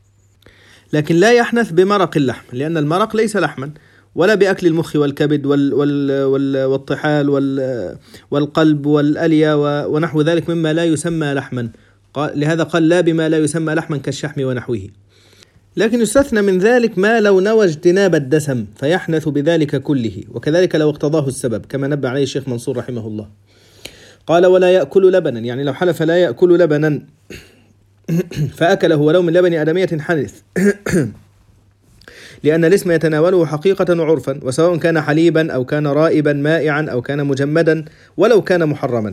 لكن لا يحنث بمرق اللحم، لأن المرق ليس لحما، ولا بأكل المخ والكبد وال وال وال والطحال وال والقلب والألية ونحو ذلك مما لا يسمى لحما. لهذا قال لا بما لا يسمى لحما كالشحم ونحوه. لكن يستثنى من ذلك ما لو نوى اجتناب الدسم فيحنث بذلك كله، وكذلك لو اقتضاه السبب كما نبه عليه الشيخ منصور رحمه الله. قال ولا يأكل لبنا، يعني لو حلف لا يأكل لبنا فأكله ولو من لبن آدمية حنث لأن الاسم يتناوله حقيقة وعرفا، وسواء كان حليبا أو كان رائبا مائعا أو كان مجمدا ولو كان محرما.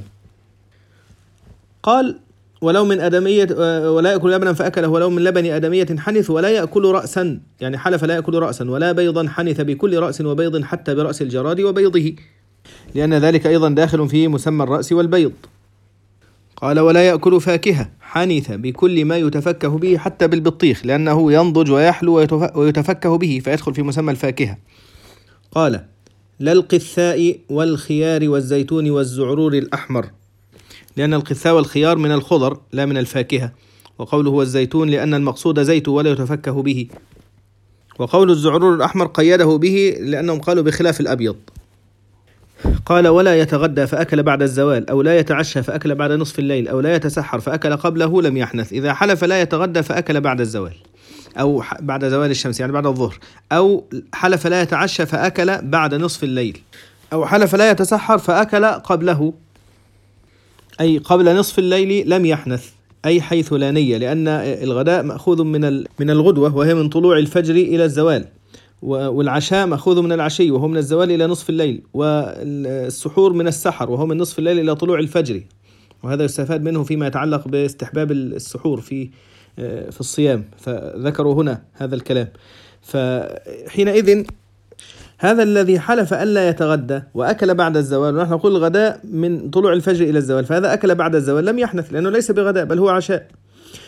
قال ولو من آدمية ولا يأكل لبنا فأكله ولو من لبن آدمية حنث. ولا يأكل رأسا، يعني حلف لا يأكل رأسا، ولا بيضا حنث بكل رأس وبيض حتى برأس الجراد وبيضه، لأن ذلك أيضا داخل في مسمى الرأس والبيض. قال ولا يأكل فاكهة حنث بكل ما يتفكه به حتى بالبطيخ، لأنه ينضج ويحلو ويتفكه به فيدخل في مسمى الفاكهة. قال لا القثاء والخيار والزيتون والزعرور الأحمر، لأن القثاء والخيار من الخضر لا من الفاكهة. وقوله هو الزيتون لأن المقصود زيت ولا يتفكه به. وقول الزعرور الأحمر قيده به لأنهم قالوا بخلاف الأبيض. قال ولا يتغدى فأكل بعد الزوال، أو لا يتعشى فأكل بعد نصف الليل، أو لا يتسحر فأكل قبله لم يحنث. إذا حلف لا يتغدى فأكل بعد الزوال أو بعد زوال الشمس يعني بعد الظهر، أو حلف لا يتعشى فأكل بعد نصف الليل، أو حلف لا يتسحر فأكل قبله أي قبل نصف الليل لم يحنث، أي حيث لا نية، لأن الغداء مأخوذ من من الغدوة وهي من طلوع الفجر إلى الزوال، والعشاء مأخوذ من العشي وهو من الزوال إلى نصف الليل، والسحور من السحر وهو من نصف الليل إلى طلوع الفجر. وهذا يستفاد منه فيما يتعلق باستحباب السحور في في الصيام، فذكروا هنا هذا الكلام. فحينئذ هذا الذي حلف ألا يتغدى وأكل بعد الزوال، ونحن نقول الغداء من طلوع الفجر إلى الزوال، فهذا أكل بعد الزوال لم يحنث لأنه ليس بغداء بل هو عشاء.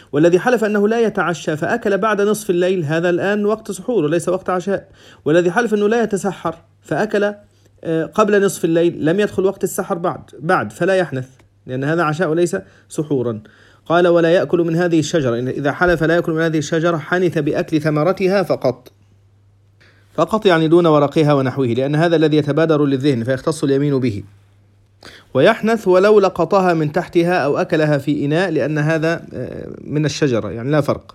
والذي حلف أنه لا يتعشى فأكل بعد نصف الليل هذا الآن وقت سحور وليس وقت عشاء. والذي حلف أنه لا يتسحر فأكل قبل نصف الليل لم يدخل وقت السحر بعد بعد فلا يحنث، لأن هذا عشاء وليس سحورا. قال ولا يأكل من هذه الشجرة، إذا حلف لا يأكل من هذه الشجرة حنث بأكل ثمرتها فقط، فقط يعني دون ورقها ونحوه، لأن هذا الذي يتبادر للذهن فيختص اليمين به. ويحنث ولو لقطها من تحتها أو أكلها في إناء، لأن هذا من الشجرة يعني لا فرق.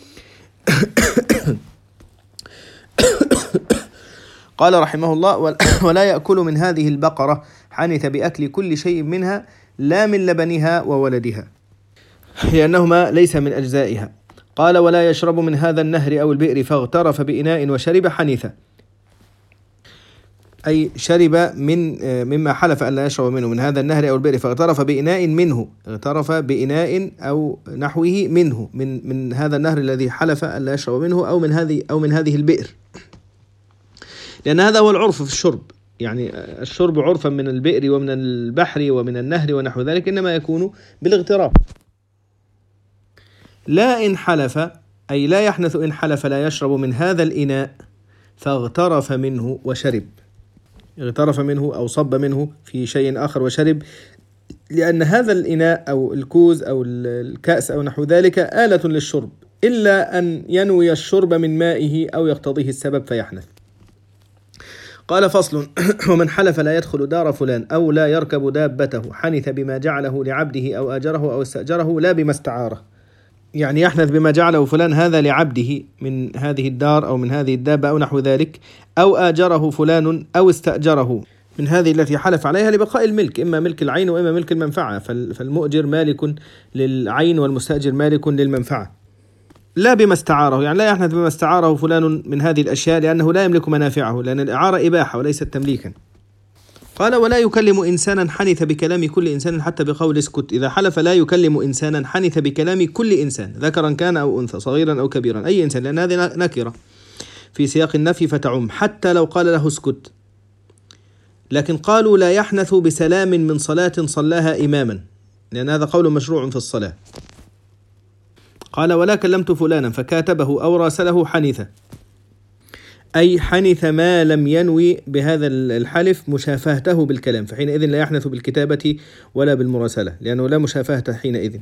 قال رحمه الله ولا يأكل من هذه البقرة حنث بأكل كل شيء منها لا من لبنها وولدها، لأنهما ليس من أجزائها. قال ولا يشرب من هذا النهر أو البئر فاغترف بإناء وشرب حنث، أي شرب من مما حلف أن لا يشرب منه من هذا النهر أو البئر فاغترف بإناء منه، اغترف بإناء أو نحوه منه من من هذا النهر الذي حلف أن لا يشرب منه أو من هذه أو من هذه البئر، لأن هذا هو العرف في الشرب، يعني الشرب عرفا من البئر ومن البحر ومن النهر ونحو ذلك إنما يكون بالاغتراف. لا إن حلف أي لا يحنث إن حلف لا يشرب من هذا الإناء فاغترف منه وشرب، اغترف منه أو صب منه في شيء آخر وشرب، لأن هذا الإناء أو الكوز أو الكأس أو نحو ذلك آلة للشرب، إلا أن ينوي الشرب من مائه أو يقتضيه السبب فيحنث. قال فصل ومن حلف لا يدخل دار فلان أو لا يركب دابته حنث بما جعله لعبده أو آجره أو استأجره لا بما استعاره، يعني يحنث بما جعله فلان هذا لعبده من هذه الدار أو من هذه الدابة أو نحو ذلك، أو آجره فلان أو استأجره من هذه التي حلف عليها لبقاء الملك، إما ملك العين وإما ملك المنفعة، فالمؤجر مالك للعين والمستأجر مالك للمنفعة. لا بما استعاره، يعني لا يحنث بما استعاره فلان من هذه الأشياء لأنه لا يملك منافعه، لأن الإعارة إباحة وليست تمليكا. قال ولا يكلم إنسانا حنث بكلام كل إنسان حتى بقول اسكت، إذا حلف لا يكلم إنسانا حنث بكلام كل إنسان ذكرا كان أو أنثى صغيرا أو كبيرا، أي إنسان، لأن هذه نكرة في سياق النفي فتعم حتى لو قال له اسكت. لكن قالوا لا يحنث بسلام من صلاة صلاها إماما، لأن هذا قول مشروع في الصلاة. قال ولا كلمت فلانا فكاتبه أو راسله حنث، أي حنث ما لم ينوي بهذا الحلف مشافهته بالكلام، فحينئذ لا يحنث بالكتابة ولا بالمراسلة، لأنه لا مشافهة حينئذ.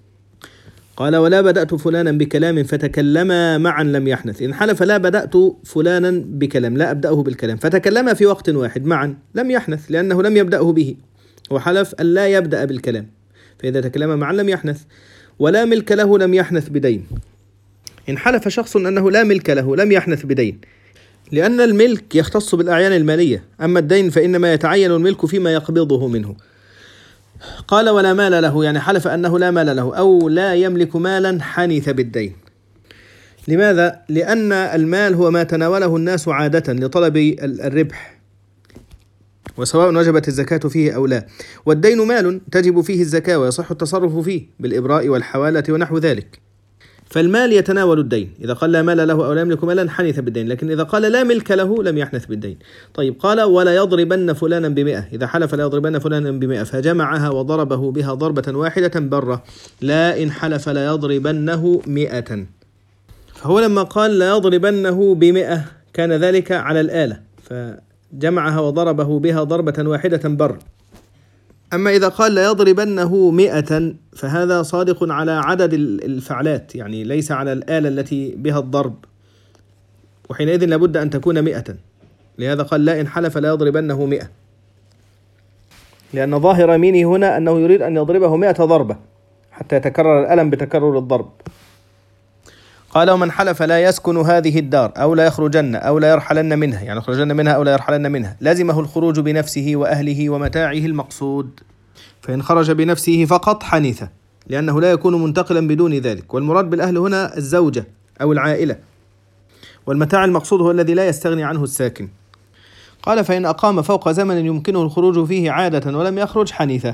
قال ولا بدأت فلانا بكلام فتكلما معا لم يحنث، إن حلف لا بدأت فلانا بكلام لا أبدأه بالكلام فتكلما في وقت واحد معا لم يحنث، لأنه لم يبدأه به، وحلف أن لا يبدأ بالكلام، فإذا تكلم معا لم يحنث. ولا ملك له لم يحنث بدين، إن حلف شخص أنه لا ملك له لم يحنث بدين، لأن الملك يختص بالأعيان المالية، أما الدين فإنما يتعين الملك فيما يقبضه منه. قال ولا مال له، يعني حلف أنه لا مال له أو لا يملك مالا حنث بالدين. لماذا؟ لأن المال هو ما تناوله الناس عادة لطلب الربح، وسواء وجبت الزكاة فيه أو لا، والدين مال تجب فيه الزكاة ويصح التصرف فيه بالإبراء والحوالة ونحو ذلك، فالمال يتناول الدين. إذا قال لا مال له أو لا يملك مالا حنث بالدين، لكن إذا قال لا ملك له لم يحنث بالدين. طيب قال ولا يضربن فلانا بمئة، إذا حلف لا يضربن فلانا بمئة فجمعها وضربه بها ضربة واحدة برة، لا إن حلف لا يضربنه مئة، فهو لما قال لا يضربنه بمئة كان ذلك على الآلة فجمعها وضربه بها ضربة واحدة بر. أما إذا قال لا يضربنه مئة فهذا صادق على عدد الفعلات، يعني ليس على الآلة التي بها الضرب، وحينئذ لابد أن تكون مئة، لهذا قال لا إن حلف لا يضربنه مئة، لأن ظاهر يمينه هنا أنه يريد أن يضربه مئة ضربة حتى يتكرر الألم بتكرر الضرب. قال ومن حلف لا يسكن هذه الدار أو لا يخرجن أو لا يرحلن منها، يعني يخرجن منها أو لا يرحلن منها، لازمه الخروج بنفسه وأهله ومتاعه المقصود، فإن خرج بنفسه فقط حنث، لأنه لا يكون منتقلا بدون ذلك، والمراد بالأهل هنا الزوجة أو العائلة، والمتاع المقصود هو الذي لا يستغني عنه الساكن. قال فإن أقام فوق زمن يمكنه الخروج فيه عادة ولم يخرج حنث،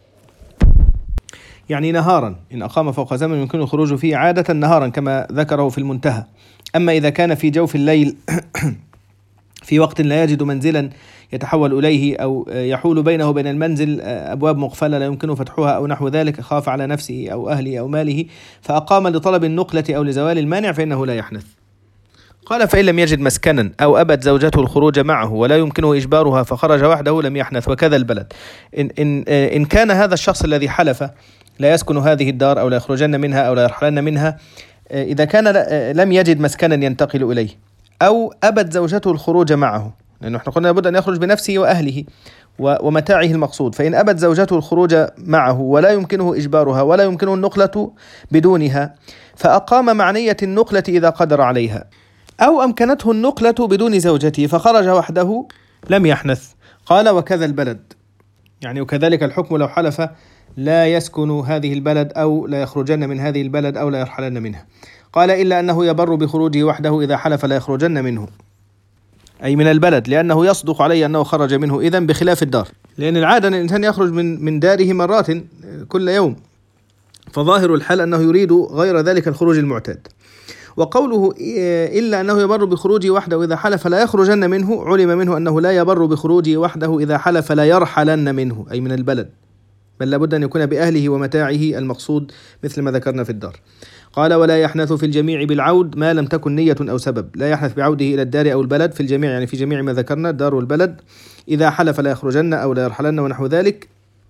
يعني نهارا، إن أقام فوق زمن يمكن الخروج فيه عادة نهارا كما ذكره في المنتهى. أما إذا كان في جوف الليل في وقت لا يجد منزلا يتحول إليه أو يحول بينه وبين المنزل أبواب مقفلة لا يمكنه فتحها أو نحو ذلك، خاف على نفسه أو أهله أو ماله فأقام لطلب النقلة أو لزوال المانع فإنه لا يحنث. قال: فإن لم يجد مسكنا أو أبت زوجته الخروج معه ولا يمكنه إجبارها فخرج وحده لم يحنث، وكذا البلد. إن, إن, إن كان هذا الشخص الذي حلف لا يسكن هذه الدار أو لا يخرجن منها أو لا يرحلن منها، إذا كان لم يجد مسكنا ينتقل إليه أو أبت زوجته الخروج معه، لأنه احنا قلنا لابد أن يخرج بنفسه وأهله ومتاعه المقصود، فإن أبت زوجته الخروج معه ولا يمكنه إجبارها ولا يمكنه النقلة بدونها فأقام مع نية النقلة إذا قدر عليها، أو أمكنته النقلة بدون زوجته فخرج وحده لم يحنث. قال: وكذا البلد، يعني وكذلك الحكم لو حلف لا يسكن هذه البلد أو لا يخرجن من هذه البلد أو لا يرحلن منها. قال: إلا أنه يبر بخروجه وحده إذا حلف لا يخرجن منه، أي من البلد، لأنه يصدق عليه أنه خرج منه إذن بخلاف الدار، لأن العادة أن الإنسان يخرج من من داره مرات كل يوم، فظاهر الحال أنه يريد غير ذلك الخروج المعتاد. وقوله إلا أنه يبر بخروجه وحده إذا حلف لا يخرجن منه، علم منه أنه لا يبر بخروجه وحده إذا حلف لا يرحلن منه، أي من البلد، بل لابد أن يكون بأهله ومتاعه المقصود مثل ما ذكرنا في الدار. قال: ولا يحنث في الجميع بالعود ما لم تكن نية أو سبب، لا يحنث بعوده إلى الدار أو البلد في الجميع، يعني في جميع ما ذكرنا الدار والبلد، إذا حلف لا يخرجن أو لا يرحلن ونحو ذلك.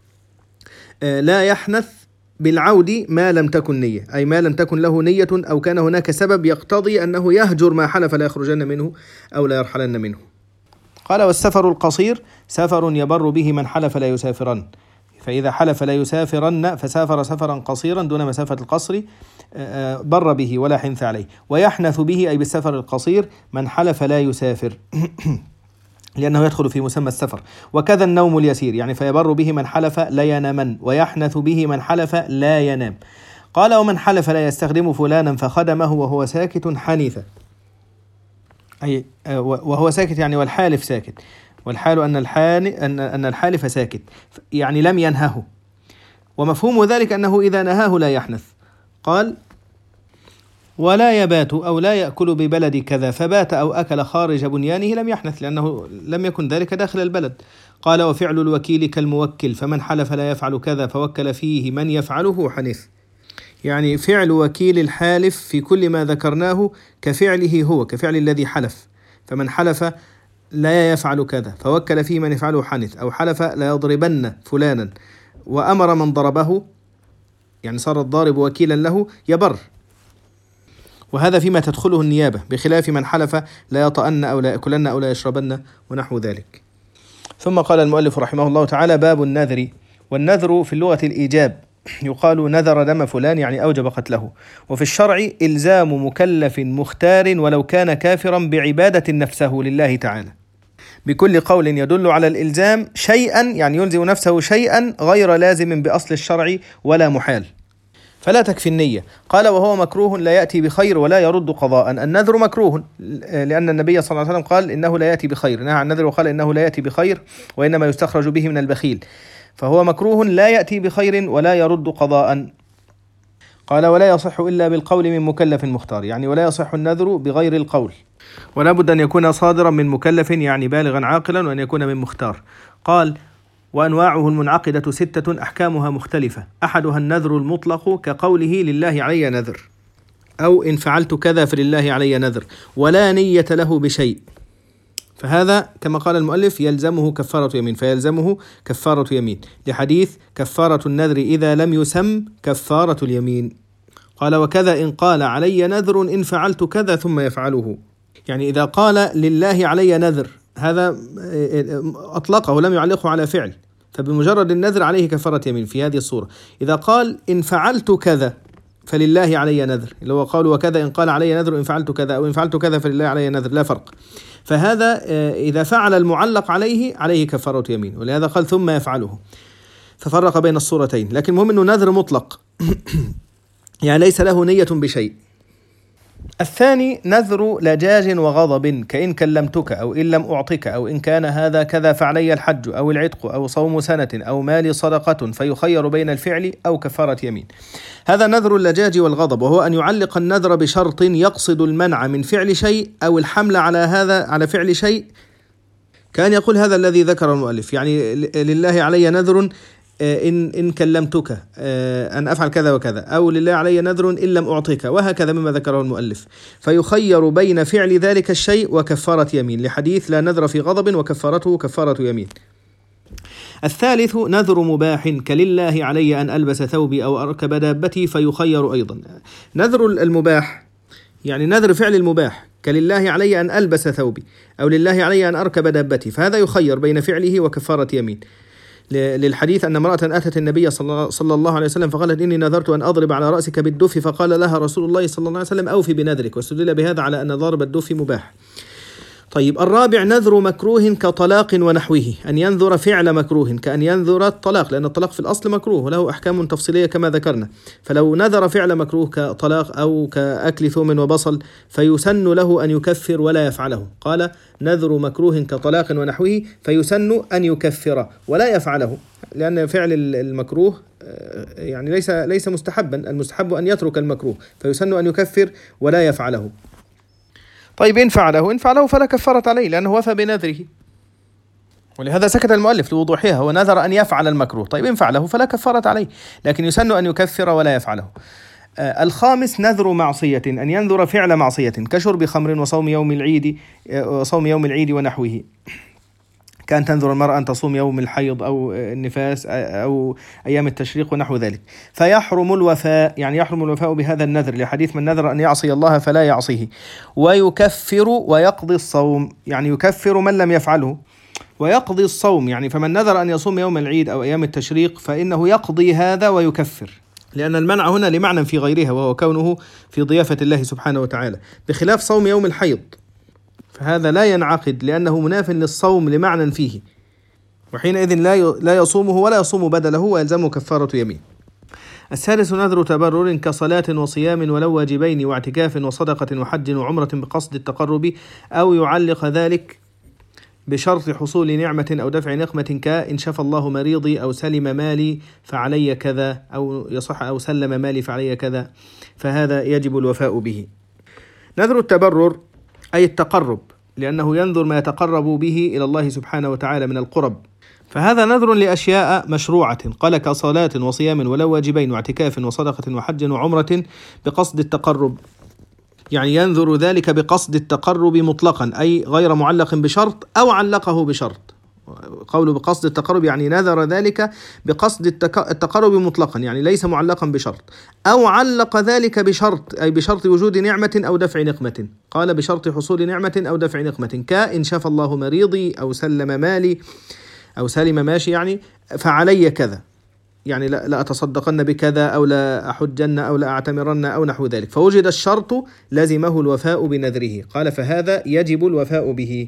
لا يحنث بالعود ما لم تكن نية، أي ما لم تكن له نية أو كان هناك سبب يقتضي أنه يهجر ما حلف لا يخرجن منه أو لا يرحلن منه. قال: والسفر القصير سفر يبر به من حلف لا يسافرن، فإذا حلف لا يسافرن فسافر سفرا قصيرا دون مسافة القصر بر به ولا حنث عليه. ويحنث به أي بالسفر القصير من حلف لا يسافر لأنه يدخل في مسمى السفر. وكذا النوم اليسير، يعني فيبر به من حلف لا ينامن، ويحنث به من حلف لا ينام. قال: ومن حلف لا يستخدم فلانا فخدمه وهو ساكت حنث، أي وهو ساكت يعني والحالف ساكت، والحال أن الحال أن أن الحالف ساكت، يعني لم ينهه، ومفهوم ذلك أنه إذا نهاه لا يحنث. قال: ولا يبات أو لا يأكل ببلد كذا فبات أو أكل خارج بنيانه لم يحنث، لأنه لم يكن ذلك داخل البلد. قال: وفعل الوكيل كالموكل، فمن حلف لا يفعل كذا فوكل فيه من يفعله حنث، يعني فعل وكيل الحالف في كل ما ذكرناه كفعله هو، كفعل الذي حلف، فمن حلف لا يفعل كذا فوكل فيه من يفعله حنث، أو حلف لا يضربن فلانا وأمر من ضربه، يعني صار الضارب وكيلا له يبر، وهذا فيما تدخله النيابة، بخلاف من حلف لا يطأن أو لا يأكلن أو لا يشربن ونحو ذلك. ثم قال المؤلف رحمه الله تعالى: باب النذر. والنذر في اللغة الإيجاب، يقال نذر دم فلان يعني أوجب قتله، وفي الشرع إلزام مكلف مختار ولو كان كافرا بعبادة نفسه لله تعالى بكل قول يدل على الإلزام شيئا، يعني يلزم نفسه شيئا غير لازم بأصل الشرع ولا محال، فلا تكفي النية. قال: وهو مكروه لا يأتي بخير ولا يرد قضاء. النذر مكروه لأن النبي صلى الله عليه وسلم قال إنه لا يأتي بخير، نهى عن النذر وقال إنه لا يأتي بخير وإنما يستخرج به من البخيل، فهو مكروه لا يأتي بخير ولا يرد قضاء. قال: ولا يصح إلا بالقول من مكلف مختار، يعني ولا يصح النذر بغير القول، ولا بد أن يكون صادرا من مكلف يعني بالغا عاقلا، وأن يكون من مختار. قال: وأنواعه المنعقدة ستة أحكامها مختلفة، أحدها النذر المطلق كقوله لله علي نذر، أو إن فعلت كذا فلله علي نذر، ولا نية له بشيء، فهذا كما قال المؤلف يلزمه كفارة يمين، فيلزمه كفارة يمين لحديث كفارة النذر إذا لم يسم كفارة اليمين. قال: وكذا إن قال علي نذر إن فعلت كذا ثم يفعله، يعني إذا قال لله علي نذر هذا أطلقه لم يعلقه على فعل، فبمجرد النذر عليه كفارة يمين في هذه الصورة. إذا قال إن فعلت كذا فلله علي نذر، اللي هو قال وكذا إن قال علي نذر إن فعلت كذا، أو إن فعلت كذا فلله علي نذر، لا فرق. فهذا إذا فعل المعلق عليه عليه كفارة يمين، ولهذا قال ثم يفعله، ففرق بين الصورتين. لكن المهم أنه نذر مطلق يعني ليس له نية بشيء، الثاني نذر لجاج وغضب، كإن كلمتك أو إن لم أعطك أو إن كان هذا كذا فعلي الحج أو العتق أو صوم سنة أو مالي صدقة، فيخير بين الفعل أو كفارة يمين. هذا نذر اللجاج والغضب، وهو أن يعلق النذر بشرط يقصد المنع من فعل شيء أو الحمل على هذا على فعل شيء، كان يقول هذا الذي ذكر المؤلف، يعني لله علي نذر إن إن كلمتك أن أفعل كذا وكذا، أو لله علي نذر إن لم أعطيك، وهكذا مما ذكره المؤلف. فيخير بين فعل ذلك الشيء وكفارة يمين، لحديث لا نذر في غضب وكفارته كفارة يمين. الثالث نذر مباح، كلله علي أن ألبس ثوبي أو أركب دابتي، فيخير أيضا. نذر المباح يعني نذر فعل المباح، كلله علي أن ألبس ثوبي أو لله علي أن أركب دابتي، فهذا يخير بين فعله وكفارة يمين، للحديث أن امرأة أتت النبي صلى الله عليه وسلم فقالت إني نذرت أن أضرب على رأسك بالدف، فقال لها رسول الله صلى الله عليه وسلم أوفي بنذرك، واستدل بهذا على أن ضرب الدف مباح. طيب، الرابع نذر مكروه كطلاق ونحوه، أن ينذر فعل مكروه كأن ينذر الطلاق، لأن الطلاق في الأصل مكروه وله أحكام تفصيلية كما ذكرنا، فلو نذر فعل مكروه كطلاق أو كأكل ثوم وبصل فيسن له أن يكفر ولا يفعله. قال نذر مكروه كطلاق ونحوه، فيسن أن يكفر ولا يفعله، لأن فعل المكروه يعني ليس ليس مستحبا، المستحب أن يترك المكروه، فيسن أن يكفر ولا يفعله. طيب، إن فعله إن فعله فلا كفارة عليه، لأنه وفى بنذره، ولهذا سكت المؤلف لوضوحها، هو نذر أن يفعل المكروه. طيب، إن فعله فلا كفارة عليه، لكن يسن أن يكفر ولا يفعله. آه الخامس نذر معصية، أن ينذر فعل معصية كشرب خمر وصوم يوم العيد وصوم يوم العيد ونحوه، كان تنذر المرأة أن تصوم يوم الحيض أو النفاس أو أيام التشريق ونحو ذلك، فيحرم الوفاء، يعني يحرم الوفاء بهذا النذر، لحديث من نذر أن يعصي الله فلا يعصيه. ويكفر ويقضي الصوم، يعني يكفر من لم يفعله، ويقضي الصوم، يعني فمن نذر أن يصوم يوم العيد أو أيام التشريق فإنه يقضي هذا ويكفر، لأن المنع هنا لمعنى في غيرها، وهو كونه في ضيافة الله سبحانه وتعالى، بخلاف صوم يوم الحيض فهذا لا ينعقد، لأنه مناف للصوم لمعنى فيه، وحينئذ لا لا يصومه ولا يصوم بدله ويلزمه كفارة يمين. السادس نذر تبرر كصلاة وصيام ولو واجبين واعتكاف وصدقة وحج وعمرة بقصد التقرب، أو يعلق ذلك بشرط حصول نعمة أو دفع نقمة، كإن شفى الله مريضي أو سلم مالي فعلي كذا، أو يصح أو سلم مالي فعلي كذا، فهذا يجب الوفاء به. نذر التبرر أي التقرب، لأنه ينذر ما يتقرب به إلى الله سبحانه وتعالى من القرب، فهذا نذر لأشياء مشروعة، قال كصلاة وصيام ولو واجبين واعتكاف وصدقة وحج وعمرة بقصد التقرب، يعني ينذر ذلك بقصد التقرب مطلقا، أي غير معلق بشرط أو علقه بشرط. قوله بقصد التقرب يعني نذر ذلك بقصد التقرب مطلقا، يعني ليس معلقا بشرط، أو علق ذلك بشرط أي بشرط وجود نعمة أو دفع نقمة، قال بشرط حصول نعمة أو دفع نقمة، كإن شفى الله مريضي أو سلم مالي أو سلم ماشي، يعني فعلي كذا، يعني لا, لا أتصدقن بكذا أو لا أحجن أو لا أعتمرن أو نحو ذلك، فوجد الشرط لزمه الوفاء بنذره، قال فهذا يجب الوفاء به.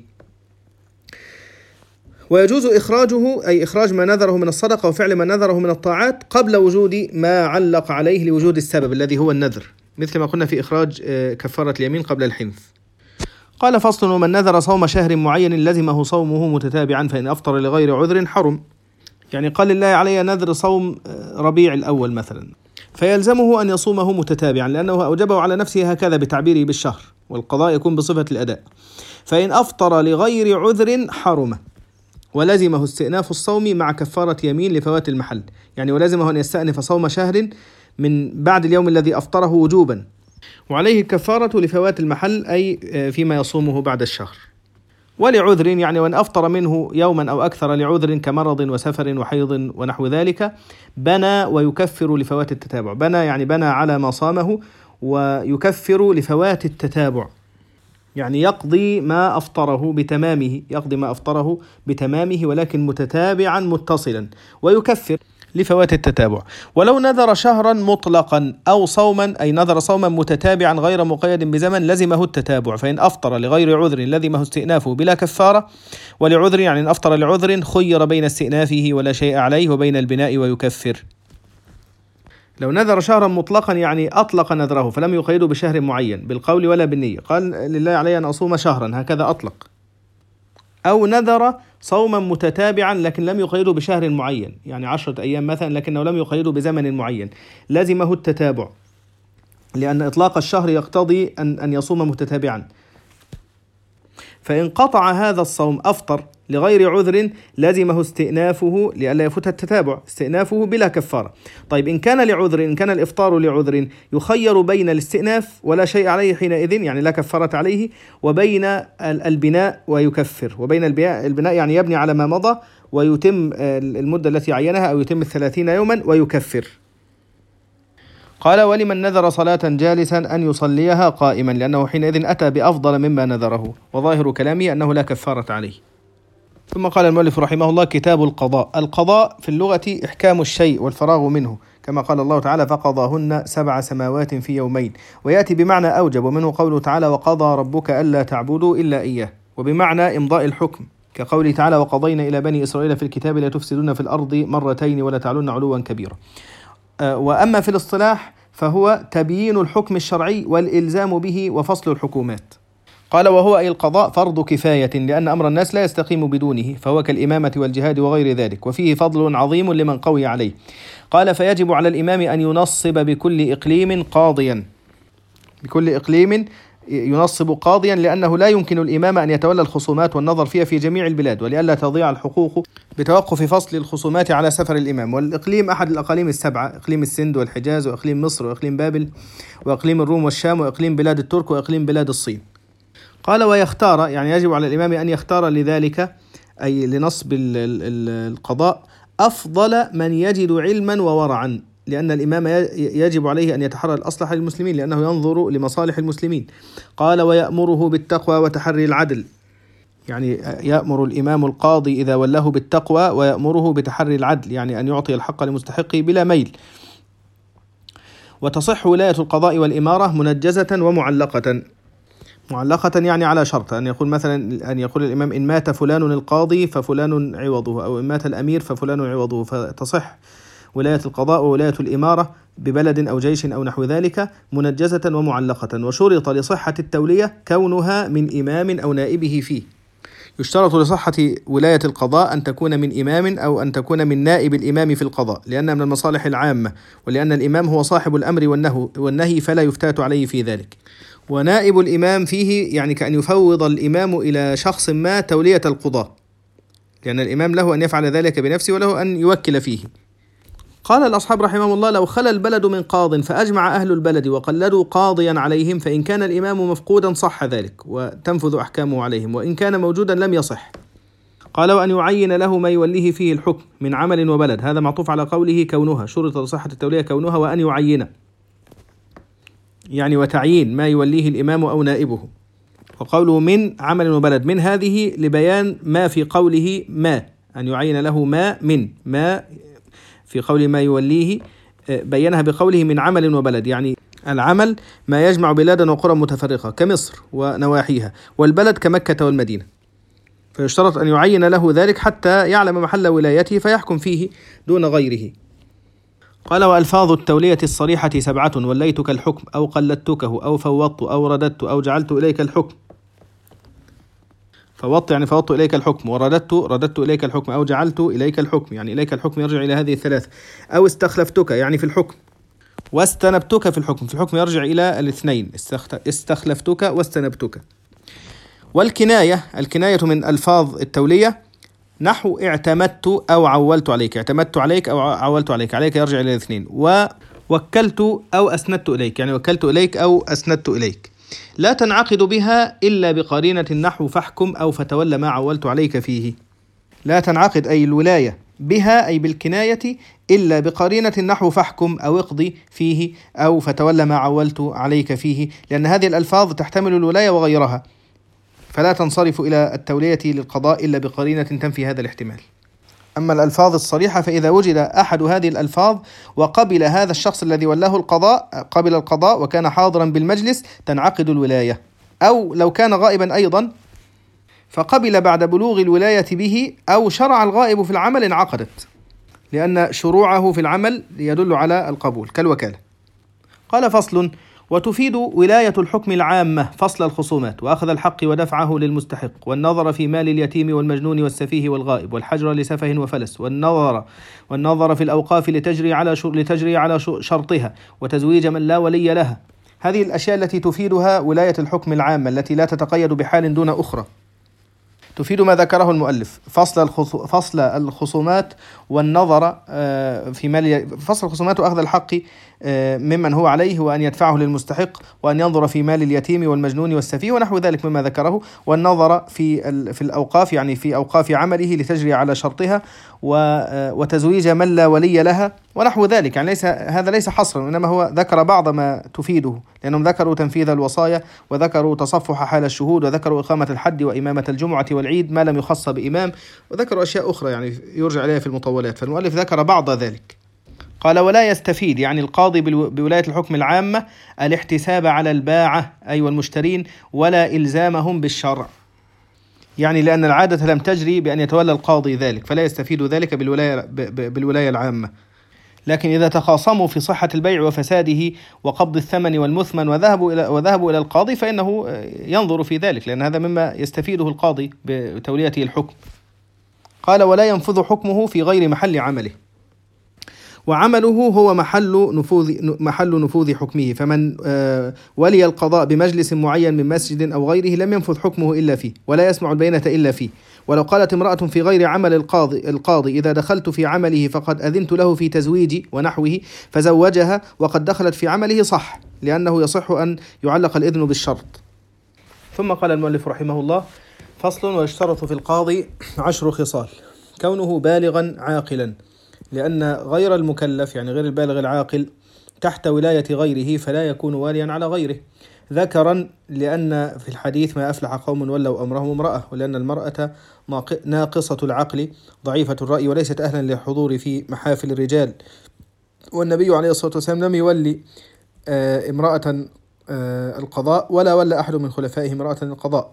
ويجوز إخراجه أي إخراج ما نذره من الصدقة وفعل ما نذره من الطاعات قبل وجود ما علق عليه لوجود السبب الذي هو النذر، مثل ما قلنا في إخراج كفارة اليمين قبل الحنث. قال فصل: ومن نذر صوم شهر معين لزمه صومه متتابعا، فإن أفطر لغير عذر حرم. يعني قال الله علي نذر صوم ربيع الأول مثلا، فيلزمه أن يصومه متتابعا، لأنه أوجبه على نفسه هكذا بتعبيره بالشهر، والقضاء يكون بصفة الأداء. فإن أفطر لغير عذر حرم، ولزمه استئناف الصوم مع كفارة يمين لفوات المحل، يعني ولزمه أن يستأنف صوم شهر من بعد اليوم الذي أفطره وجوبا، وعليه الكفارة لفوات المحل أي فيما يصومه بعد الشهر. ولعذر يعني وأن أفطر منه يوما أو أكثر لعذر كمرض وسفر وحيض ونحو ذلك بنى ويكفر لفوات التتابع. بنى يعني بنى على ما صامه، ويكفر لفوات التتابع يعني يقضي ما أفطره بتمامه، يقضي ما أفطره بتمامه ولكن متتابعا متصلا، ويكفر لفوات التتابع. ولو نذر شهرا مطلقا أو صوما أي نذر صوما متتابعا غير مقيد بزمن لزمه التتابع، فإن أفطر لغير عذر لزمه استئنافه بلا كفارة. ولعذر يعني إن أفطر لعذر خير بين استئنافه ولا شيء عليه وبين البناء ويكفر. لو نذر شهرا مطلقا يعني أطلق نذره فلم يقيده بشهر معين بالقول ولا بالنية، قال لله علي أن أصوم شهرا هكذا أطلق، أو نذر صوما متتابعا لكن لم يقيده بشهر معين يعني عشرة أيام مثلا لكنه لم يقيده بزمن معين، لازمه التتابع، لأن إطلاق الشهر يقتضي أن أن يصوم متتابعا. فإن قطع هذا الصوم أفطر لغير عذر لازمه استئنافه لئلا يفوت التتابع، استئنافه بلا كفارة. طيب إن كان لعذر، إن كان الإفطار لعذر يخير بين الاستئناف ولا شيء عليه حينئذ يعني لا كفارة عليه، وبين البناء ويكفر، وبين البناء يعني يبني على ما مضى ويتم المدة التي عينها أو يتم الثلاثين يوما ويكفر. قال ولمن نذر صلاة جالسا أن يصليها قائما لأنه حينئذ أتى بأفضل مما نذره، وظاهر كلامه أنه لا كفارة عليه. ثم قال المؤلف رحمه الله كتاب القضاء. القضاء في اللغة إحكام الشيء والفراغ منه، كما قال الله تعالى فقضاهن سبع سماوات في يومين، ويأتي بمعنى أوجب، ومنه قوله تعالى وقضى ربك ألا تعبدوا إلا إياه، وبمعنى إمضاء الحكم كقوله تعالى وقضينا إلى بني إسرائيل في الكتاب لا تفسدون في الأرض مرتين ولا تعلون علوا كبيرا. وأما في الاصطلاح فهو تبيين الحكم الشرعي والإلزام به وفصل الحكومات. قال وهو أي القضاء فرض كفاية لأن أمر الناس لا يستقيم بدونه، فهو كالإمامة والجهاد وغير ذلك، وفيه فضل عظيم لمن قوي عليه. قال فيجب على الإمام أن ينصب بكل إقليم قاضيا، بكل إقليم ينصب قاضيا، لأنه لا يمكن الإمام أن يتولى الخصومات والنظر فيها في جميع البلاد، ولئلا تضيع الحقوق بتوقف فصل الخصومات على سفر الإمام. والإقليم أحد الأقاليم السبعة، إقليم السند والحجاز وإقليم مصر وإقليم بابل وإقليم الروم والشام وإقليم بلاد الترك وإقليم بلاد الصين. قال ويختار يعني يجب على الإمام أن يختار لذلك أي لنصب القضاء أفضل من يجد علما وورعا، لأن الإمام يجب عليه أن يتحرى الأصلح للمسلمين لأنه ينظر لمصالح المسلمين. قال ويأمره بالتقوى وتحري العدل، يعني يأمر الإمام القاضي إذا ولاه بالتقوى ويأمره بتحري العدل، يعني أن يعطي الحق لمستحقه بلا ميل. وتصح ولاية القضاء والإمارة منجزة ومعلقة. معلقة يعني على شرط، أن يقول مثلا أن يقول الإمام إن مات فلان القاضي ففلان عوضه، أو إن مات الأمير ففلان عوضه، فتصح ولاية القضاء وولاية الإمارة ببلد أو جيش أو نحو ذلك منجزة ومعلقة. وشرط لصحة التولية كونها من إمام أو نائبه فيه. يشترط لصحة ولاية القضاء أن تكون من إمام أو أن تكون من نائب الإمام في القضاء، لأنها من المصالح العامة، ولأن الإمام هو صاحب الأمر والنهي فلا يفتات عليه في ذلك. ونائب الإمام فيه يعني كأن يفوض الإمام إلى شخص ما تولية القضاء، لأن الإمام له أن يفعل ذلك بنفسه وله أن يوكل فيه. قال الأصحاب رحمهم الله لو خلى البلد من قاض فأجمع أهل البلد وقلدوا قاضيا عليهم فإن كان الإمام مفقودا صح ذلك وتنفذ أحكامه عليهم، وإن كان موجودا لم يصح. قال وأن يعين له ما يوليه فيه الحكم من عمل وبلد، هذا معطوف على قوله كونها، شرط لصحة التولية كونها وأن يعين يعني وتعيين ما يوليه الإمام أو نائبه. وقوله من عمل وبلد من هذه لبيان ما في قوله ما، أن يعين له ما من ما في قول ما يوليه بينها بقوله من عمل وبلد، يعني العمل ما يجمع بلادا وقرى متفرقة كمصر ونواحيها، والبلد كمكة والمدينة، فيشترط أن يعين له ذلك حتى يعلم محل ولايته فيحكم فيه دون غيره. قال وألفاظ التولية الصريحة سبعة وليتك الحكم أو قلدتكه أو فوضت أو رددت أو جعلت إليك الحكم. فوضت يعني فوضت إليك الحكم، ورددت رددت إليك الحكم، أو جعلت إليك الحكم يعني إليك الحكم يرجع إلى هذه الثلاث، أو استخلفتك يعني في الحكم، واستنبتك في الحكم، في الحكم يرجع إلى الاثنين استخلفتك واستنبتك. والكناية الكناية من ألفاظ التولية نحو اعتمدت أو عولت عليك، اعتمدت عليك أو عولت عليك، عليك يرجع إلى الاثنين. ووكلت أو أسندت إليك يعني وكلت إليك أو أسندت إليك، لا تنعقد بها إلا بقرينة النحو فاحكم أو فتولى ما عولت عليك فيه. لا تنعقد أي الولاية بها أي بالكناية إلا بقرينة النحو فاحكم أو اقضي فيه أو فتولى ما عولت عليك فيه، لأن هذه الألفاظ تحتمل الولاية وغيرها، فلا تنصرف إلى التولية للقضاء إلا بقرينة تنفي هذا الاحتمال. أما الألفاظ الصريحة فإذا وجد أحد هذه الألفاظ وقبل هذا الشخص الذي ولاه القضاء قبل القضاء وكان حاضرا بالمجلس تنعقد الولاية، أو لو كان غائبا أيضا فقبل بعد بلوغ الولاية به، أو شرع الغائب في العمل انعقدت. لأن شروعه في العمل يدل على القبول كالوكالة. قال: فصل: وتفيد ولاية الحكم العامة فصل الخصومات وأخذ الحق ودفعه للمستحق، والنظر في مال اليتيم والمجنون والسفيه والغائب، والحجر لسفه وفلس، والنظر والنظر في الأوقاف لتجري على لتجري على شرطها، وتزويج من لا ولي لها. هذه الأشياء التي تفيدها ولاية الحكم العامة التي لا تتقيد بحال دون أخرى. تفيد ما ذكره المؤلف: فصل فصل الخصومات والنظر في مال فصل الخصومات وأخذ الحق ممن هو عليه، وأن يدفعه للمستحق، وأن ينظر في مال اليتيم والمجنون والسفيه ونحو ذلك مما ذكره، والنظر في في الأوقاف يعني في أوقاف عمله لتجري على شرطها، وتزويج من لا ولي لها ونحو ذلك. يعني ليس هذا ليس حصرا، إنما هو ذكر بعض ما تفيده، لأنهم ذكروا تنفيذ الوصايا، وذكروا تصفح حال الشهود، وذكروا إقامة الحد وإمامة الجمعة والعيد ما لم يخص بإمام، وذكروا أشياء أخرى يعني يرجع إليها في المطولات، فالمؤلف ذكر بعض ذلك. قال: ولا يستفيد يعني القاضي بولاية الحكم العامة الاحتساب على الباعة أي والمشترين، ولا إلزامهم بالشرع، يعني لأن العادة لم تجري بأن يتولى القاضي ذلك، فلا يستفيد ذلك بالولاية, بالولاية العامة. لكن إذا تخاصموا في صحة البيع وفساده وقبض الثمن والمثمن وذهبوا إلى, وذهبوا إلى القاضي، فإنه ينظر في ذلك، لأن هذا مما يستفيده القاضي بتوليته الحكم. قال: ولا ينفذ حكمه في غير محل عمله، وعمله هو محل نفوذ محل نفوذ حكمه، فمن ولي القضاء بمجلس معين من مسجد أو غيره لم ينفذ حكمه إلا فيه، ولا يسمع البينة إلا فيه. ولو قالت امرأة في غير عمل القاضي القاضي إذا دخلت في عمله فقد أذنت له في تزويجي ونحوه، فزوجها وقد دخلت في عمله، صح، لأنه يصح أن يعلق الإذن بالشرط. ثم قال المؤلف رحمه الله: فصل: ويشترط في القاضي عشر خصال: كونه بالغا عاقلا، لأن غير المكلف يعني غير البالغ العاقل تحت ولاية غيره فلا يكون واليا على غيره. ذكرا، لأن في الحديث: ما أفلح قوم ولوا أمرهم امرأة، ولأن المرأة ناقصة العقل ضعيفة الرأي وليست أهلا للحضور في محافل الرجال، والنبي عليه الصلاة والسلام لم يولي امرأة القضاء، ولا ولى أحد من خلفائه امرأة القضاء.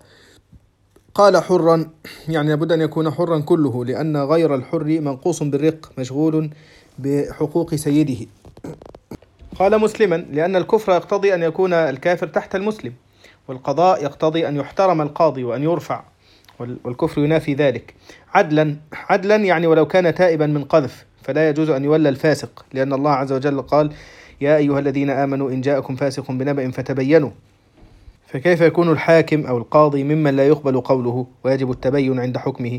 قال: حرا، يعني لابد أن يكون حرا كله، لأن غير الحر منقوص بالرق مشغول بحقوق سيده. قال: مسلما، لأن الكفر يقتضي أن يكون الكافر تحت المسلم، والقضاء يقتضي أن يحترم القاضي وأن يرفع، والكفر ينافي ذلك. عدلا، عدلا يعني ولو كان تائبا من قذف فلا يجوز أن يولى الفاسق، لأن الله عز وجل قال: يا أيها الذين آمنوا إن جاءكم فاسق بنبأ فتبينوا. فكيف يكون الحاكم أو القاضي ممن لا يقبل قوله ويجب التبين عند حكمه؟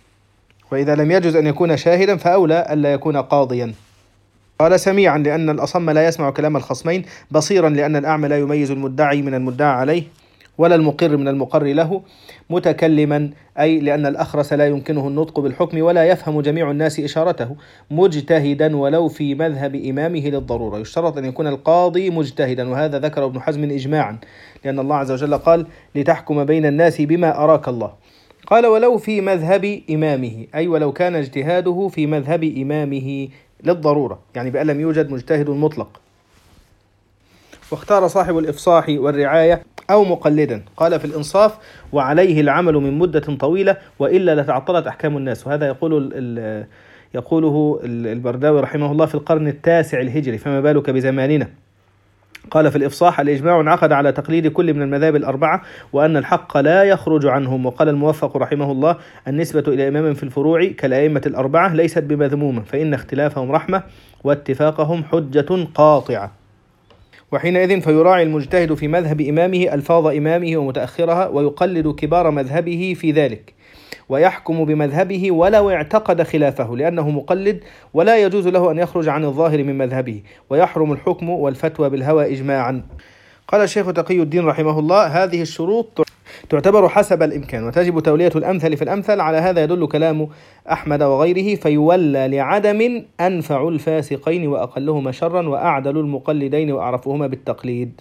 وإذا لم يجوز أن يكون شاهدا فأولى ألا يكون قاضيا. قال: سميعا، لأن الأصم لا يسمع كلام الخصمين. بصيرا، لأن الأعمى لا يميز المدعي من المدعى عليه، ولا المقر من المقر له. متكلما، أي لأن الأخرس لا يمكنه النطق بالحكم ولا يفهم جميع الناس إشارته. مجتهدا، ولو في مذهب إمامه للضرورة. يشترط أن يكون القاضي مجتهدا، وهذا ذكر ابن حزم إجماعا، لأن الله عز وجل قال: لتحكم بين الناس بما أراك الله. قال: ولو في مذهب إمامه، أي ولو كان اجتهاده في مذهب إمامه للضرورة، يعني بأن لم يوجد مجتهد مطلق. واختار صاحب الإفصاح والرعاية أو مقلدا. قال في الإنصاف: وعليه العمل من مدة طويلة، وإلا لتعطلت أحكام الناس. وهذا يقول ال يقوله البرداوي رحمه الله في القرن التاسع الهجري، فما بالك بزماننا. قال في الإفصاح: الإجماع انعقد على تقليد كل من المذاهب الأربعة، وأن الحق لا يخرج عنهم. وقال الموفق رحمه الله: النسبة إلى إمام في الفروع كالأئمة الأربعة ليست بمذمومة، فإن اختلافهم رحمة واتفاقهم حجة قاطعة. وحينئذ فيراعي المجتهد في مذهب إمامه ألفاظ إمامه ومتأخرها، ويقلد كبار مذهبه في ذلك، ويحكم بمذهبه ولو اعتقد خلافه، لأنه مقلد ولا يجوز له أن يخرج عن الظاهر من مذهبه، ويحرم الحكم والفتوى بالهوى إجماعا. قال الشيخ تقي الدين رحمه الله: هذه الشروط تعتبر حسب الإمكان، وتجب تولية الأمثل في الأمثل. على هذا يدل كلام أحمد وغيره: فيولى لعدم أنفع الفاسقين وأقلهما شرا وأعدل المقلدين وأعرفهما بالتقليد.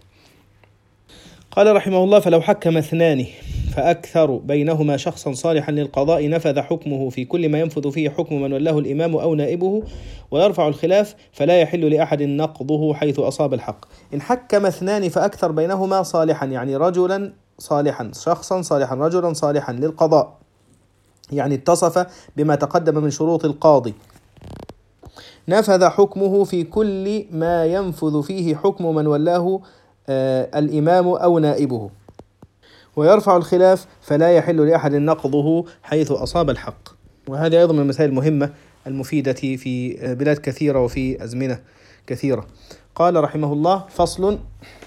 قال رحمه الله: فلو حكم اثنان فأكثر بينهما شخصا صالحا للقضاء نفذ حكمه في كل ما ينفذ فيه حكم من ولاه الإمام أو نائبه، ويرفع الخلاف، فلا يحل لأحد نقضه حيث أصاب الحق. إن حكم اثنان فأكثر بينهما صالحا، يعني رجلا صالحا، شخصا صالحا، رجلا صالحا للقضاء، يعني اتصف بما تقدم من شروط القاضي، نفذ حكمه في كل ما ينفذ فيه حكم من ولاه آه الإمام أو نائبه، ويرفع الخلاف فلا يحل لأحد نقضه حيث أصاب الحق. وهذه أيضا من المسائل المهمة المفيدة في بلاد كثيرة وفي أزمنة كثيرة. قال رحمه الله: فصل: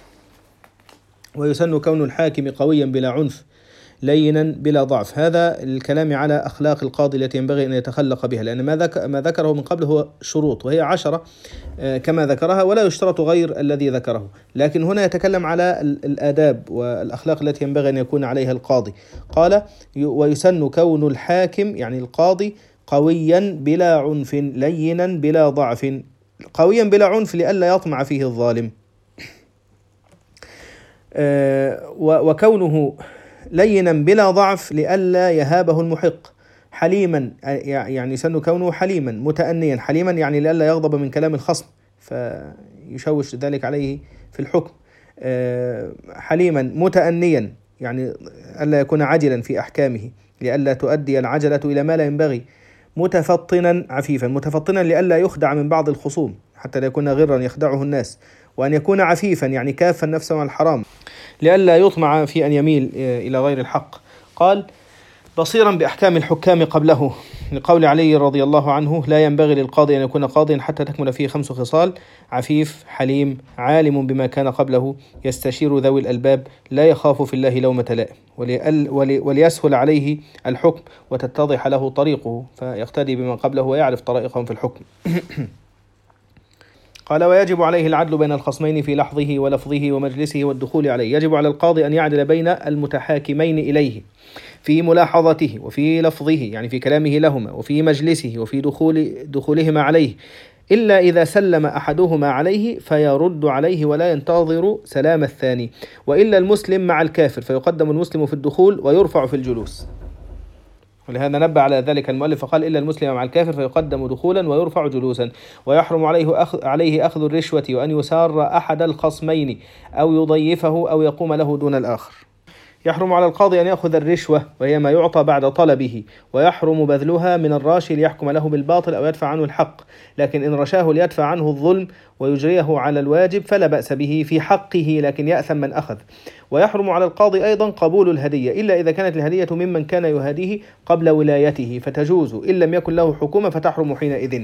ويسن كون الحاكم قويا بلا عنف لينا بلا ضعف. هذا الكلام على أخلاق القاضي التي ينبغي أن يتخلق بها، لأن ما ذكره من قبل هو شروط وهي عشرة كما ذكرها، ولا يشترط غير الذي ذكره، لكن هنا يتكلم على الآداب والأخلاق التي ينبغي أن يكون عليها القاضي. قال: ويسن كون الحاكم يعني القاضي قويا بلا عنف لينا بلا ضعف. قويا بلا عنف لئلا يطمع فيه الظالم، وكونه لينا بلا ضعف لئلا يهابه المحق. حليما يعني سن كونه حليما متأنيا. حليما يعني لئلا يغضب من كلام الخصم فيشوش ذلك عليه في الحكم. حليما متأنيا يعني ألا يكون عجلا في أحكامه لئلا تؤدي العجلة إلى ما لا ينبغي. متفطنا عفيفا. متفطنا لئلا يخدع من بعض الخصوم حتى لا يكون غرا يخدعه الناس. وأن يكون عفيفا يعني كافا نفسه عن الحرام لئلا يطمع في أن يميل إلى غير الحق. قال: بصيرا بأحكام الحكام قبله، لقول علي رضي الله عنه: لا ينبغي للقاضي أن يكون قاضيا حتى تكمل فيه خمس خصال: عفيف، حليم، عالم بما كان قبله، يستشير ذوي الألباب، لا يخاف في الله لومة لائم، وليسهل عليه الحكم وتتضح له طريقه فيقتدي بما قبله ويعرف طرائقهم في الحكم. قال: ويجب عليه العدل بين الخصمين في لحظه ولفظه ومجلسه والدخول عليه. يجب على القاضي أن يعدل بين المتحاكمين إليه في ملاحظته وفي لفظه يعني في كلامه لهما، وفي مجلسه وفي دخول دخولهما عليه، إلا إذا سلم أحدهما عليه فيرد عليه ولا ينتظر سلام الثاني، وإلا المسلم مع الكافر فيقدم المسلم في الدخول ويرفع في الجلوس. ولهذا نبه على ذلك المؤلف فقال: إلا المسلم مع الكافر فيقدم دخولا ويرفع جلوسا. ويحرم عليه أخذ, عليه أخذ الرشوة وأن يسار أحد الخصمين أو يضيفه أو يقوم له دون الآخر. يحرم على القاضي أن يأخذ الرشوة وهي ما يعطى بعد طلبه، ويحرم بذلها من الراشي ليحكم له بالباطل أو يدفع عنه الحق، لكن إن رشاه ليدفع عنه الظلم ويجريه على الواجب فلا بأس به في حقه، لكن يأثم من أخذ. ويحرم على القاضي أيضا قبول الهدية إلا إذا كانت الهدية ممن كان يهاديه قبل ولايته فتجوز، إن لم يكن له حكومة فتحرم حينئذ.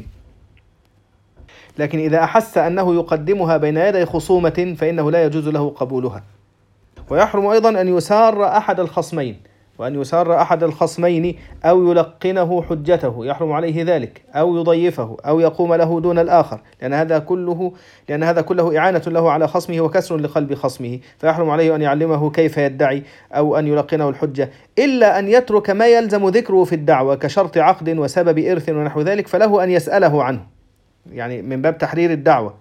لكن إذا أحس أنه يقدمها بين يدي خصومة فإنه لا يجوز له قبولها. ويحرم أيضا أن يسار أحد الخصمين وأن يسار أحد الخصمين أو يلقنه حجته، يحرم عليه ذلك، أو يضيفه أو يقوم له دون الآخر، لأن هذا كله لأن هذا كله إعانة له على خصمه وكسر لقلب خصمه، فيحرم عليه أن يعلمه كيف يدعي أو أن يلقنه الحجة، إلا أن يترك ما يلزم ذكره في الدعوة كشرط عقد وسبب إرث ونحو ذلك فله أن يسأله عنه، يعني من باب تحرير الدعوة.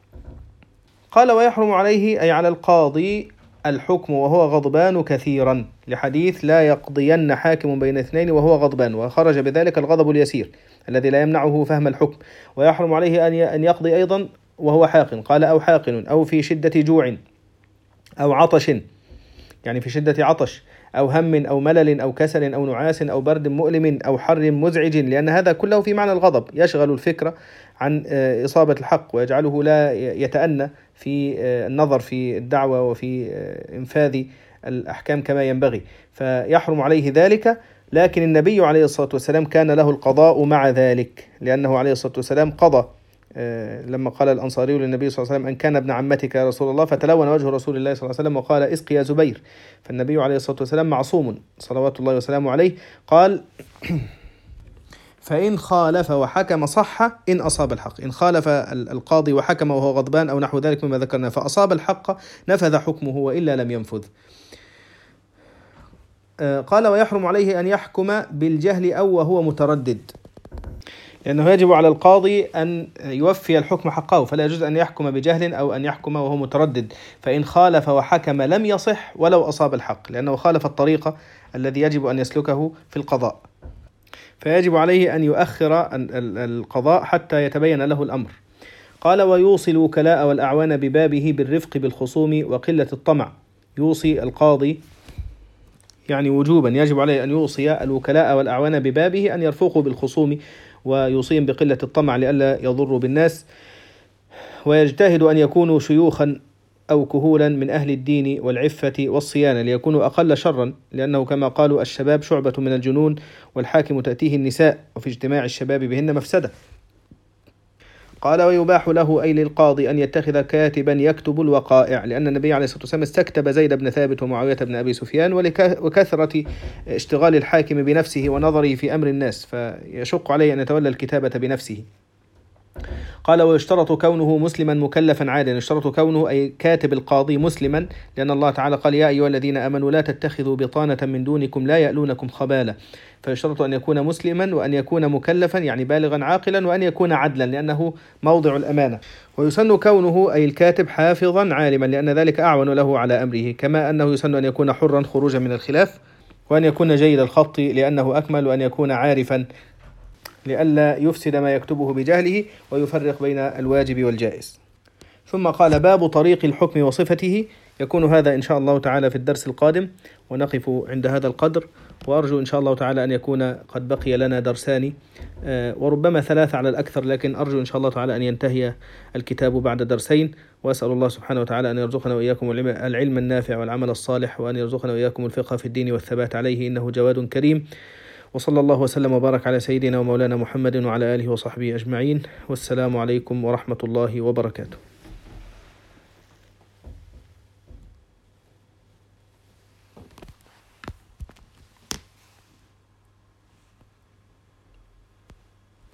قال: ويحرم عليه أي على القاضي الحكم وهو غضبان كثيرا، لحديث: لا يقضين حاكم بين اثنين وهو غضبان، وخرج بذلك الغضب اليسير الذي لا يمنعه فهم الحكم. ويحرم عليه أن يقضي أيضا وهو حاقن، قال: أو حاقن، أو في شدة جوع أو عطش، يعني في شدة عطش أو هم أو ملل أو كسل أو نعاس أو برد مؤلم أو حر مزعج، لأن هذا كله في معنى الغضب يشغل الفكرة عن إصابة الحق ويجعله لا يتأنى في النظر في الدعوة وفي إنفاذ الأحكام كما ينبغي، فيحرم عليه ذلك. لكن النبي عليه الصلاة والسلام كان له القضاء مع ذلك، لأنه عليه الصلاة والسلام قضى لما قال الأنصاري للنبي صلى الله عليه وسلم: أن كان ابن عمتك يا رسول الله، فتلون وجه رسول الله صلى الله عليه وسلم وقال: اسقي يا زبير. فالنبي عليه الصلاة والسلام معصوم صلوات الله وسلامه عليه. قال: فإن خالف وحكم صح إن أصاب الحق. إن خالف القاضي وحكم وهو غضبان أو نحو ذلك مما ذكرنا فأصاب الحق نفذ حكمه وإلا لم ينفذ. قال: ويحرم عليه أن يحكم بالجهل أو وهو متردد، لأنه يجب على القاضي أن يوفي الحكم حقه، فلا يجوز أن يحكم بجهل أو أن يحكم وهو متردد. فإن خالف وحكم لم يصح ولو أصاب الحق، لأنه خالف الطريقة الذي يجب أن يسلكه في القضاء، فيجب عليه أن يؤخر القضاء حتى يتبين له الأمر. قال: ويوصي الوكلاء والأعوان ببابه بالرفق بالخصوم وقلة الطمع. يوصي القاضي يعني وجوبا، يجب عليه أن يوصي الوكلاء والأعوان ببابه أن يرفقوا بالخصوم ويوصيهم بقلة الطمع لئلا يضروا بالناس، ويجتهد أن يكونوا شيوخا أو كهولا من أهل الدين والعفة والصيانة ليكونوا أقل شرا، لأنه كما قالوا الشباب شعبة من الجنون والحاكم تأتيه النساء وفي اجتماع الشباب بهن مفسدة. قال ويباح له أي للقاضي أن يتخذ كاتبا يكتب الوقائع، لأن النبي عليه الصلاة والسلام استكتب زيد بن ثابت ومعاوية بن أبي سفيان وكثرة اشتغال الحاكم بنفسه ونظره في أمر الناس فيشق عليه أن يتولى الكتابة بنفسه. قال ويشترط كونه مسلما مكلفا عادلا، يشترط كونه أي كاتب القاضي مسلما، لأن الله تعالى قال يا أيها الذين آمنوا لا تتخذوا بطانة من دونكم لا يألونكم خبالا، فيشترط أن يكون مسلما وأن يكون مكلفا يعني بالغا عاقلا وأن يكون عدلا لأنه موضع الأمانة. ويسن كونه أي الكاتب حافظا عالما، لأن ذلك أعون له على أمره، كما أنه يسن أن يكون حرا خروجا من الخلاف، وأن يكون جيد الخط لأنه أكمل، وأن يكون عارفا لئلا يفسد ما يكتبه بجهله ويفرق بين الواجب والجائز. ثم قال باب طريق الحكم وصفته، يكون هذا إن شاء الله تعالى في الدرس القادم، ونقف عند هذا القدر، وأرجو إن شاء الله تعالى أن يكون قد بقي لنا درسان وربما ثلاثة على الأكثر، لكن أرجو إن شاء الله تعالى أن ينتهي الكتاب بعد درسين، وأسأل الله سبحانه وتعالى أن يرزقنا وإياكم العلم النافع والعمل الصالح، وأن يرزقنا وإياكم الفقه في الدين والثبات عليه، إنه جواد كريم. وصلى الله وسلم وبارك على سيدنا ومولانا محمد وعلى آله وصحبه أجمعين، والسلام عليكم ورحمة الله وبركاته.